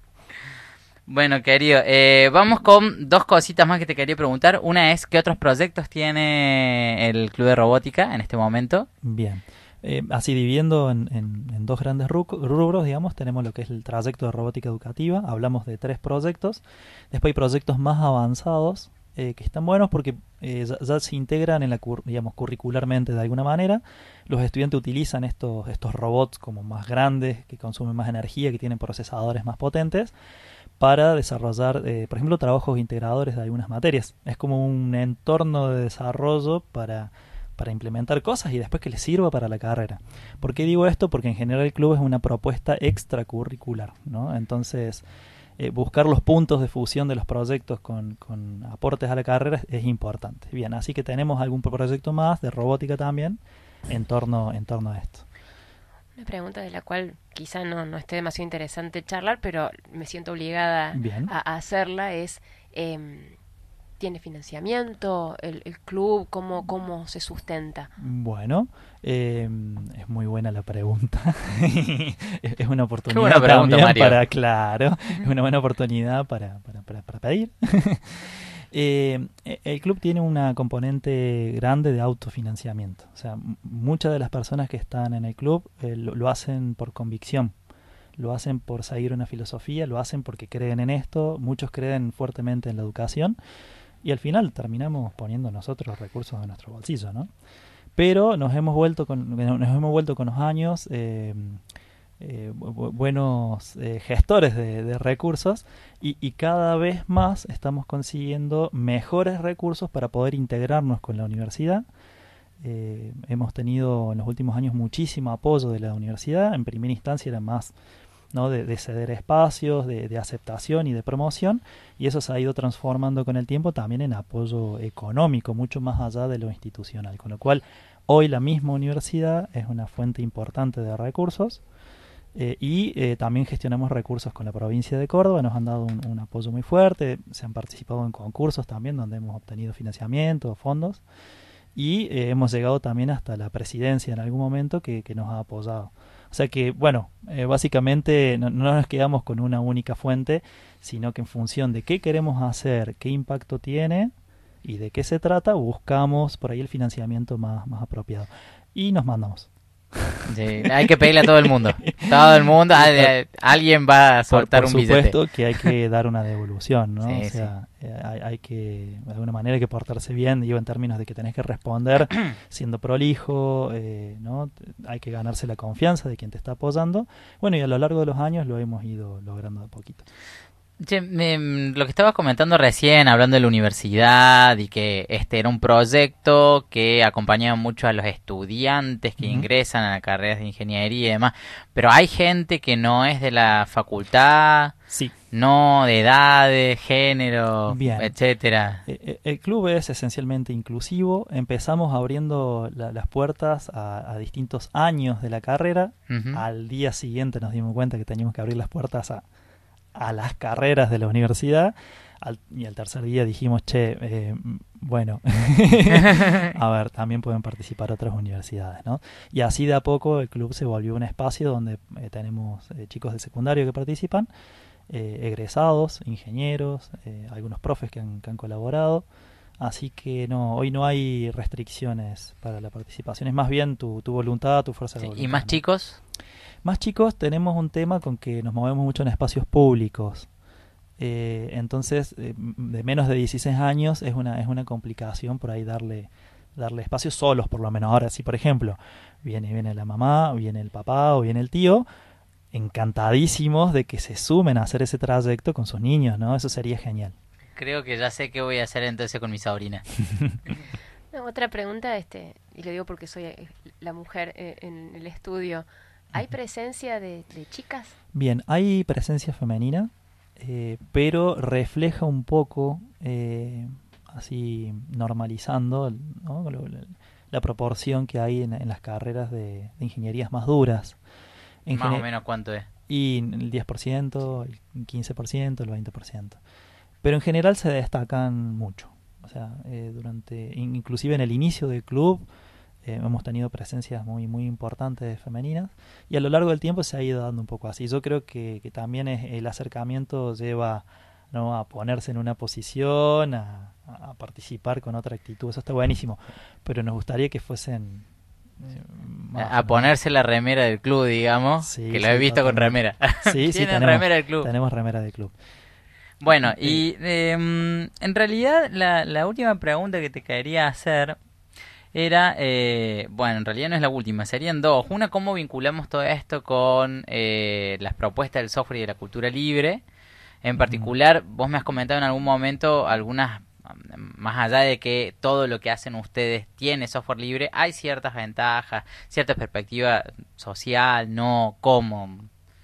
Bueno, querido, eh, vamos con dos cositas más que te quería preguntar. Una es, ¿qué otros proyectos tiene el Club de Robótica en este momento? Bien. Eh, así dividiendo en, en- en dos grandes ruc- rubros, digamos, tenemos lo que es el trayecto de robótica educativa. Hablamos de tres proyectos. Después hay proyectos más avanzados eh, que están buenos porque eh, ya, ya se integran en la cur- digamos, curricularmente de alguna manera. Los estudiantes utilizan estos, estos robots como más grandes, que consumen más energía, que tienen procesadores más potentes, para desarrollar, eh, por ejemplo, trabajos integradores de algunas materias. Es como un entorno de desarrollo para, para implementar cosas y después que les sirva para la carrera. ¿Por qué digo esto? Porque en general el club es una propuesta extracurricular, ¿no? Entonces, eh, buscar los puntos de fusión de los proyectos con, con aportes a la carrera es, es importante. Bien, así que tenemos algún proyecto más de robótica también en torno, en torno a esto. Una pregunta de la cual quizá no, no esté demasiado interesante charlar, pero me siento obligada Bien. a, a hacerla, es, eh, ¿Tiene financiamiento el, el club? ¿Cómo, cómo se sustenta? Bueno, eh, es muy buena la pregunta. es, es una oportunidad buena pregunta, también Mario. para, claro, es una buena oportunidad para, para, para, para pedir. eh, el club tiene una componente grande de autofinanciamiento. O sea, m- muchas de las personas que están en el club eh, lo, lo hacen por convicción. Lo hacen por seguir una filosofía, lo hacen porque creen en esto. Muchos creen fuertemente en la educación. Y al final terminamos poniendo nosotros recursos de nuestro bolsillo, ¿no? Pero nos hemos vuelto con, nos hemos vuelto con los años eh, eh, bu- buenos eh, gestores de, de recursos y, y cada vez más estamos consiguiendo mejores recursos para poder integrarnos con la universidad. Eh, hemos tenido en los últimos años muchísimo apoyo de la universidad. En primera instancia era más, ¿no? de, de ceder espacios, de, de aceptación y de promoción, y eso se ha ido transformando con el tiempo también en apoyo económico, mucho más allá de lo institucional, con lo cual hoy la misma universidad es una fuente importante de recursos. Eh, y eh, también gestionamos recursos con la provincia de Córdoba, nos han dado un, un apoyo muy fuerte, se han participado en concursos también donde hemos obtenido financiamiento, fondos, y eh, hemos llegado también hasta la presidencia en algún momento que, que nos ha apoyado. O sea que, bueno, eh, básicamente no, no nos quedamos con una única fuente, sino que en función de qué queremos hacer, qué impacto tiene y de qué se trata, buscamos por ahí el financiamiento más, más apropiado. Y nos mandamos. Sí, hay que pedirle a todo el mundo. Todo el mundo, a- a- alguien va a soltar por, un por billete. supuesto que hay que dar una devolución, ¿no? Sí, o sea, eh, hay, hay que, de alguna manera hay que portarse bien, digo, en términos de que tenés que responder siendo prolijo, eh, ¿no? T- Hay que ganarse la confianza de quien te está apoyando. Bueno, y a lo largo de los años lo hemos ido logrando de poquito. Che, me- lo que estabas comentando recién, hablando de la universidad y que este era un proyecto que acompañaba mucho a los estudiantes que Ujú. ingresan a las carreras de ingeniería y demás, pero hay gente que no es de la facultad, Sí. no de edades, género, Bien. etcétera. Eh, eh, El club es esencialmente inclusivo. Empezamos abriendo la- las puertas a, a distintos años de la carrera. Ujú. Al día siguiente nos dimos cuenta que teníamos que abrir las puertas a, a las carreras de la universidad. Al- y al tercer día dijimos, che, eh, mm, bueno, a ver, también pueden participar otras universidades, ¿no? Y así de a poco el club se volvió un espacio donde eh, tenemos eh, chicos del secundario que participan, eh, egresados, ingenieros, eh, algunos profes que han, que han colaborado. Así que no, hoy no hay restricciones para la participación, es más bien tu, tu voluntad, tu fuerza de Sí, voluntad. ¿y más ¿no? chicos? Más chicos, tenemos un tema con que nos movemos mucho en espacios públicos. Eh, entonces, eh, m- de menos de dieciséis años es una, es una complicación por ahí darle, darle espacios solos, por lo menos. Ahora, si por ejemplo viene, viene la mamá, viene el papá o viene el tío, encantadísimos de que se sumen a hacer ese trayecto con sus niños, ¿no? Eso sería genial. Creo que ya sé qué voy a hacer entonces con mi sobrina. No, otra pregunta, este, y lo digo porque soy eh, la mujer eh, en el estudio. ¿Hay presencia de, de chicas? Bien, hay presencia femenina, eh, pero refleja un poco, eh, así normalizando, ¿no? Lo- lo- la proporción que hay en, en las carreras de, de ingenierías más duras. En Más o gene- menos cuánto es. Y el diez por ciento, el quince por ciento, el veinte por ciento. Pero en general se destacan mucho. O sea, eh, durante, in- inclusive en el inicio del club, eh, hemos tenido presencias muy muy importantes femeninas y a lo largo del tiempo se ha ido dando un poco así. Yo creo que, que también es, el acercamiento lleva, ¿no? a ponerse en una posición, a, a participar con otra actitud. Eso está buenísimo, pero nos gustaría que fuesen eh, más A, a femeninas. ponerse la remera del club, digamos, Sí, que lo sí, he visto con totalmente. remera. Sí, sí, Tienen tenemos, remera del club. tenemos remera del club. Bueno, y eh, en realidad la, la última pregunta que te quería hacer era, eh, bueno, en realidad no es la última, serían dos. Una, ¿cómo vinculamos todo esto con eh, las propuestas del software y de la cultura libre? En particular, vos me has comentado en algún momento algunas, más allá de que todo lo que hacen ustedes tiene software libre, hay ciertas ventajas, cierta perspectiva social, no, ¿cómo?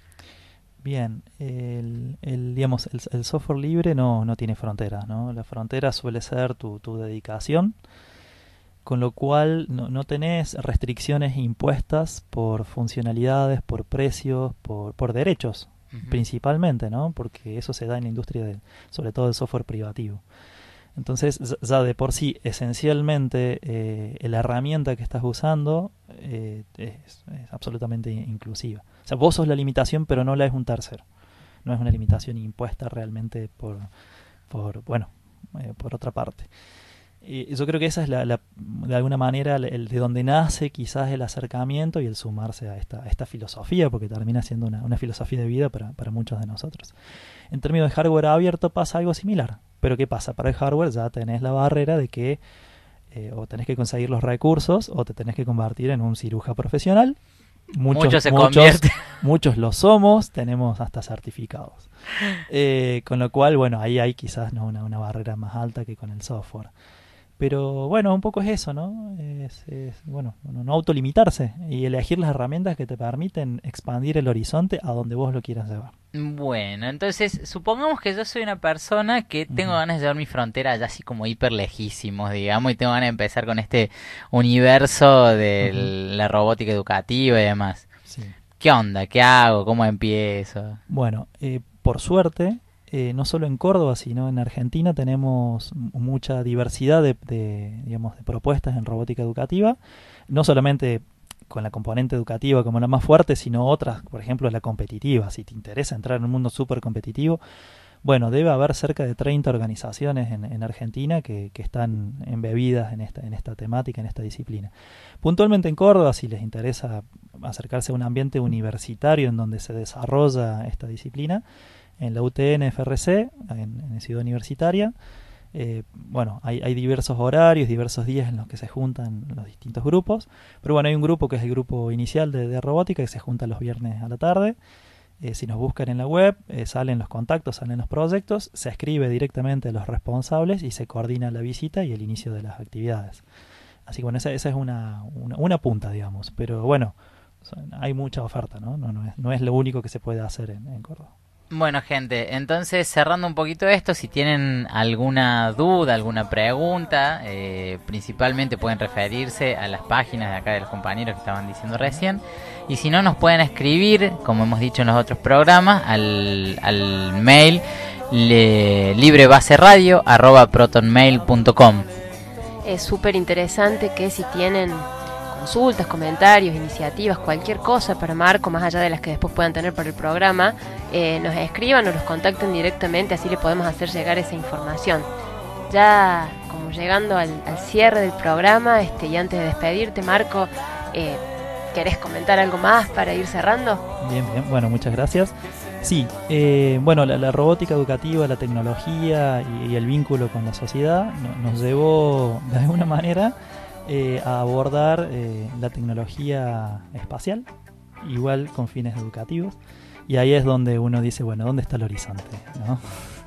Bien, el, el, digamos, el, el software libre no, no tiene fronteras, ¿no? La frontera suele ser tu, tu dedicación, con lo cual no, no tenés restricciones impuestas por funcionalidades, por precios, por, por derechos, Ujú. principalmente, ¿no? Porque eso se da en la industria, de, sobre todo del software privativo. Entonces, ya- ya de por sí, esencialmente, eh, la herramienta que estás usando eh, es, es absolutamente inclusiva. O sea, vos sos la limitación, pero no la es un tercero. No es una limitación impuesta realmente por, por bueno, eh, por otra parte. Y yo creo que esa es la, la- de alguna manera el, el de donde nace quizás el acercamiento y el sumarse a esta, a esta filosofía, porque termina siendo una, una filosofía de vida para, para muchos de nosotros. En términos de hardware abierto pasa algo similar. Pero ¿qué pasa? Para el hardware ya tenés la barrera de que eh, o tenés que conseguir los recursos o te tenés que convertir en un cirujano profesional. Muchos, Muchos se muchos, convierten. muchos lo somos, tenemos hasta certificados. Eh, con lo cual, bueno, ahí hay quizás ¿no? una, una barrera más alta que con el software. Pero bueno, un poco es eso, ¿no? Es, es, bueno, no, no autolimitarse y elegir las herramientas que te permiten expandir el horizonte a donde vos lo quieras llevar. Bueno, entonces supongamos que yo soy una persona que tengo Ujú. ganas de llevar mi frontera allá así como hiper lejísimos, digamos, y tengo ganas de empezar con este universo de Ujú. la robótica educativa y demás. Sí. ¿Qué onda? ¿Qué hago? ¿Cómo empiezo? Bueno, eh, por suerte, eh, no solo en Córdoba, sino en Argentina tenemos m- mucha diversidad de, de, digamos, de propuestas en robótica educativa, no solamente con la componente educativa como la más fuerte, sino otras, por ejemplo, la competitiva. Si te interesa entrar en un mundo súper competitivo, bueno, debe haber cerca de treinta organizaciones en, en Argentina que, que están embebidas en esta, en esta temática, en esta disciplina. Puntualmente en Córdoba, si les interesa acercarse a un ambiente universitario en donde se desarrolla esta disciplina, en la U T N F R C, en, en Ciudad Universitaria, eh, bueno, hay, hay diversos horarios, diversos días en los que se juntan los distintos grupos, pero bueno, hay un grupo que es el grupo inicial de, de robótica que se junta los viernes a la tarde. Eh, si nos buscan en la web, eh, salen los contactos, salen los proyectos, se escribe directamente a los responsables y se coordina la visita y el inicio de las actividades. Así que bueno, esa, esa es una, una, una punta, digamos, pero bueno, o sea, hay mucha oferta, ¿no? No, no, es, no es lo único que se puede hacer en, en Córdoba. Bueno, gente, entonces cerrando un poquito esto, si tienen alguna duda, alguna pregunta, eh, principalmente pueden referirse a las páginas de acá de los compañeros que estaban diciendo recién. Y si no, nos pueden escribir, como hemos dicho en los otros programas, al, al mail le, librebaseradio arroba protonmail punto com. Es súper interesante que si tienen consultas, comentarios, iniciativas, cualquier cosa para Marco, más allá de las que después puedan tener para el programa, eh, nos escriban o nos contacten directamente, así le podemos hacer llegar esa información. Ya como llegando al, al cierre del programa, este, y antes de despedirte, Marco, eh, ¿querés comentar algo más para ir cerrando? Bien, bien, bueno, muchas gracias. Sí, eh, bueno, la, la robótica educativa, la tecnología y, y el vínculo con la sociedad no, nos llevó de alguna manera eh, a abordar eh, la tecnología espacial, igual con fines educativos, y ahí es donde uno dice, bueno, ¿dónde está el horizonte? ¿No?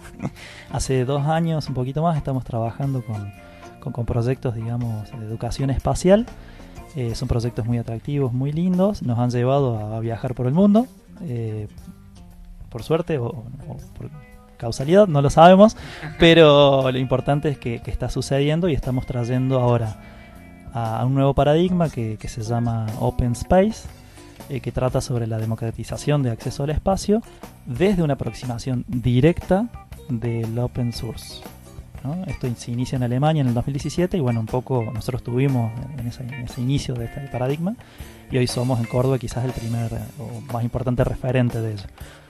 Hace dos años, un poquito más, estamos trabajando con, con, con proyectos, digamos, de educación espacial. Eh, son proyectos muy atractivos, muy lindos, nos han llevado a, a viajar por el mundo, eh, por suerte o, o por causalidad, no lo sabemos, pero lo importante es que, que está sucediendo y estamos trayendo ahora a, a un nuevo paradigma que, que se llama Open Space, eh, que trata sobre la democratización de acceso al espacio desde una aproximación directa del open source, ¿no? Esto se inicia en Alemania en el dos mil diecisiete y bueno, un poco nosotros tuvimos en ese, en ese inicio de este paradigma y hoy somos en Córdoba quizás el primer o más importante referente de ello.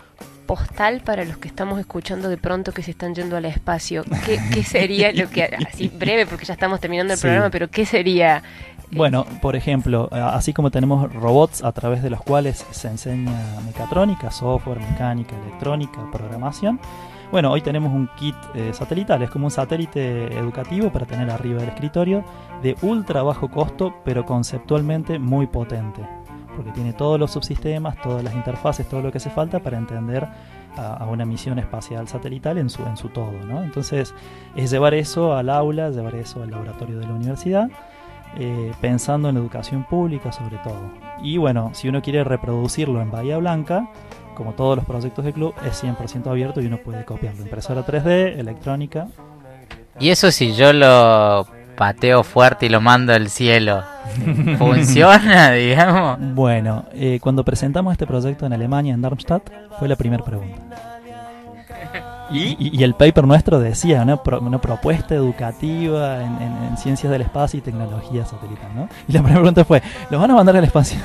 Postal para los que estamos escuchando de pronto que se están yendo al espacio. ¿Qué, qué sería lo que, así breve porque ya estamos terminando el Sí. programa, pero qué sería? Bueno, por ejemplo, así como tenemos robots a través de los cuales se enseña mecatrónica, software, mecánica, electrónica, programación, bueno, hoy tenemos un kit eh, satelital, es como un satélite educativo para tener arriba del escritorio de ultra bajo costo, pero conceptualmente muy potente, porque tiene todos los subsistemas, todas las interfaces, todo lo que hace falta para entender a, a una misión espacial satelital en su, en su todo, ¿no? Entonces, es llevar eso al aula, llevar eso al laboratorio de la universidad, eh, pensando en la educación pública sobre todo. Y bueno, si uno quiere reproducirlo en Bahía Blanca, como todos los proyectos del club, es cien por ciento abierto y uno puede copiarlo. Impresora tres D, electrónica. Y eso si yo lo pateo fuerte y lo mando al cielo, ¿funciona, digamos? Bueno, eh, cuando presentamos este proyecto en Alemania, en Darmstadt, fue la primera pregunta. Y, y, y el paper nuestro decía, ¿no? Pro, una propuesta educativa en, en, en ciencias del espacio y tecnología satelital, ¿no? Y la primera pregunta fue, ¿los van a mandar al espacio?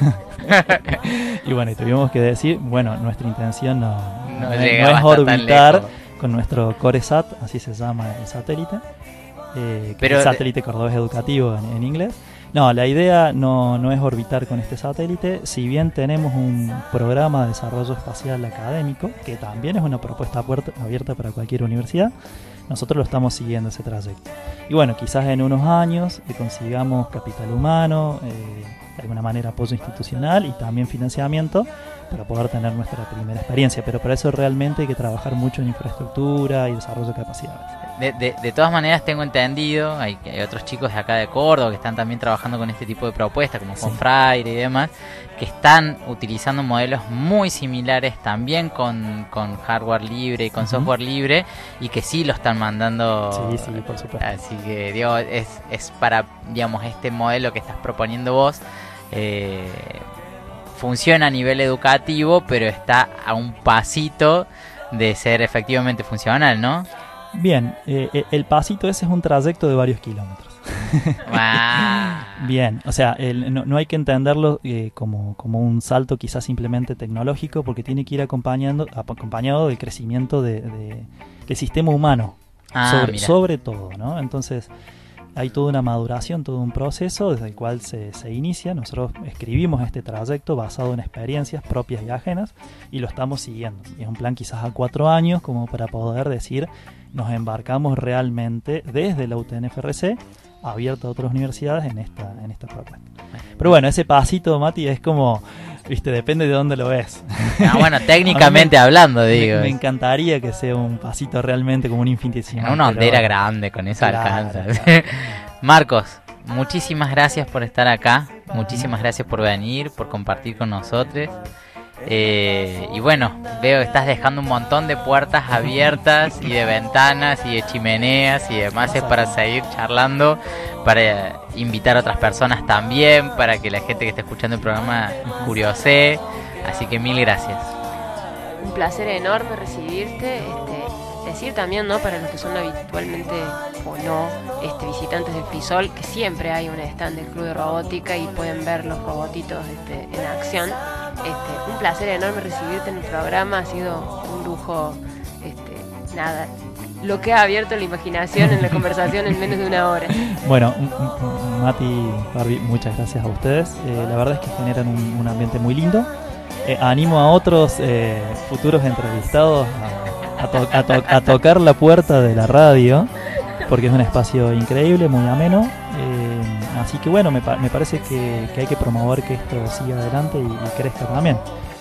Y bueno, y tuvimos que decir, bueno, nuestra intención no, No no, es- llega no es hasta tan orbitar lejos. con nuestro CoreSat, así se llama el satélite, eh, que Pero es de- el satélite cordobés educativo en, en inglés. No, la idea no, no es orbitar con este satélite, si bien tenemos un programa de desarrollo espacial académico, que también es una propuesta puerta- abierta para cualquier universidad, nosotros lo estamos siguiendo ese trayecto. Y bueno, quizás en unos años eh, consigamos capital humano, eh, de alguna manera apoyo institucional y también financiamiento para poder tener nuestra primera experiencia, pero para eso realmente hay que trabajar mucho en infraestructura y desarrollo de capacidades. De, de, de todas maneras tengo entendido, hay, hay otros chicos de acá de Córdoba que están también trabajando con este tipo de propuestas, como Sí. con Fraire y demás, que están utilizando modelos muy similares también con, con hardware libre y con Ujú. software libre, y que sí lo están mandando. Sí, sí, por supuesto. Así que digo, es, es para, digamos, este modelo que estás proponiendo vos, eh, funciona a nivel educativo, pero está a un pasito de ser efectivamente funcional, ¿no? Bien, eh, eh, el pasito ese es un trayecto de varios kilómetros. Ah. Bien, o sea, el- no, no hay que entenderlo eh, como, como un salto quizás simplemente tecnológico, porque tiene que ir acompañando, ap- acompañado del crecimiento de, de- del sistema humano, Ah, sobre, mira. sobre todo, ¿no? Entonces, hay toda una maduración, todo un proceso desde el cual se, se inicia. Nosotros escribimos este trayecto basado en experiencias propias y ajenas y lo estamos siguiendo. Y es un plan quizás a cuatro años como para poder decir, nos embarcamos realmente desde la U T N F R C abierto a otras universidades en esta, en esta propuesta. Pero bueno, ese pasito, Mati, es como, viste, depende de dónde lo ves. Ah, bueno, técnicamente hablando, Me, digo. me encantaría que sea un pasito realmente como un infinitesimal. En una pero hondera bueno. grande, con eso Claro, alcanza. claro. Marcos, muchísimas gracias por estar acá. Muchísimas gracias por venir, por compartir con nosotros. Eh, y bueno, veo que estás dejando un montón de puertas abiertas y de ventanas y de chimeneas y demás es para seguir charlando, para invitar a otras personas también, para que la gente que está escuchando el programa curiosee. Así que mil gracias. Un placer enorme recibirte. Este, decir también, ¿no? Para los que son habitualmente o no este, visitantes del FLISOL, que siempre hay un stand del Club de Robótica y pueden ver los robotitos este, en acción. Este, un placer enorme recibirte en el programa, ha sido un lujo, este, nada, lo que ha abierto la imaginación en la conversación en menos de una hora. Bueno, m- m- Mati, Barbie, muchas gracias a ustedes. Eh, la verdad es que generan un, un ambiente muy lindo. Eh, animo a otros eh, futuros entrevistados a, a to- a to- a tocar la puerta de la radio, porque es un espacio increíble, muy ameno. Eh, así que bueno, me, pa- me parece que, que hay que promover que esto siga adelante y, y crezca también.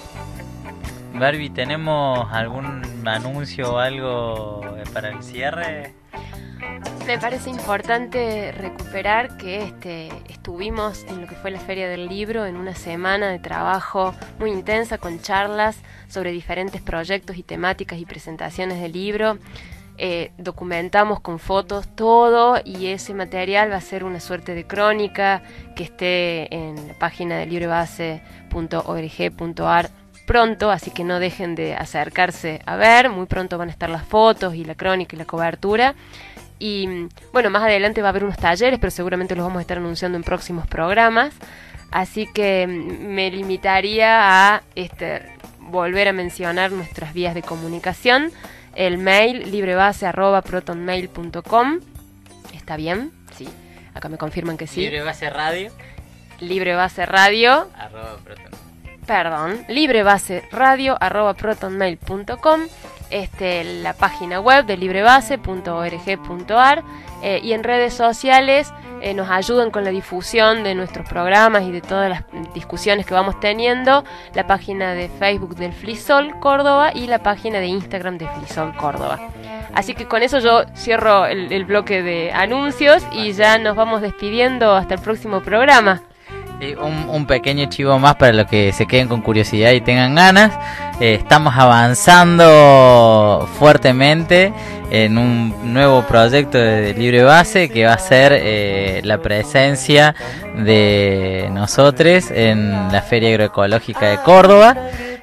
Barbie, ¿tenemos algún anuncio o algo para el cierre? Me parece importante recuperar que este, estuvimos en lo que fue la Feria del Libro en una semana de trabajo muy intensa con charlas sobre diferentes proyectos y temáticas y presentaciones del libro. Eh, documentamos con fotos todo y ese material va a ser una suerte de crónica que esté en la página de librebase punto org punto ar pronto, así que no dejen de acercarse a ver. Muy pronto van a estar las fotos y la crónica y la cobertura. Y bueno, más adelante va a haber unos talleres, pero seguramente los vamos a estar anunciando en próximos programas. Así que me limitaría a este, volver a mencionar nuestras vías de comunicación. El mail librebase arroba protonmail punto com. ¿Está bien? Sí. Acá me confirman que sí. Libre Base Radio. Librebase radio. Arroba proton. Perdón. Librebase radio arroba protonmail punto com. Este, la página web de librebase punto org punto ar, eh, y en redes sociales eh, nos ayudan con la difusión de nuestros programas y de todas las discusiones que vamos teniendo, la página de Facebook del FLISOL Córdoba y la página de Instagram de FLISOL Córdoba. Así que con eso yo cierro el, el bloque de anuncios y ya nos vamos despidiendo hasta el próximo programa. Sí, un, un pequeño chivo más para los que se queden con curiosidad y tengan ganas. Eh, estamos avanzando fuertemente en un nuevo proyecto de Libre Base que va a ser eh, la presencia de nosotros en la Feria Agroecológica de Córdoba.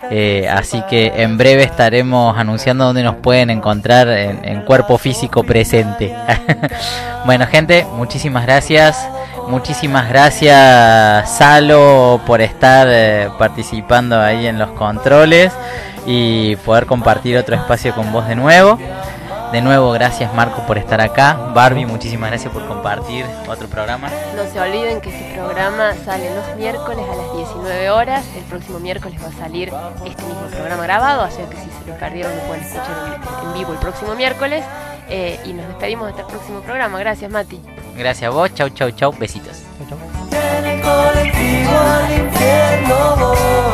Eh, así que en breve estaremos anunciando dónde nos pueden encontrar en, en cuerpo físico presente. Bueno, gente, muchísimas gracias. Muchísimas gracias, Salo, por estar eh, participando ahí en los controles y poder compartir otro espacio con vos de nuevo. De nuevo, gracias, Marco, por estar acá. Barbie, muchísimas gracias por compartir otro programa. No se olviden que este programa sale los miércoles a las diecinueve horas. El próximo miércoles va a salir este mismo programa grabado, así que si se lo perdieron lo pueden escuchar en, en vivo el próximo miércoles. Eh, y nos despedimos de este próximo programa. Gracias, Mati. Gracias a vos. Chau, chau, chau. Besitos. Chau, chau. En el colectivo al infierno voy.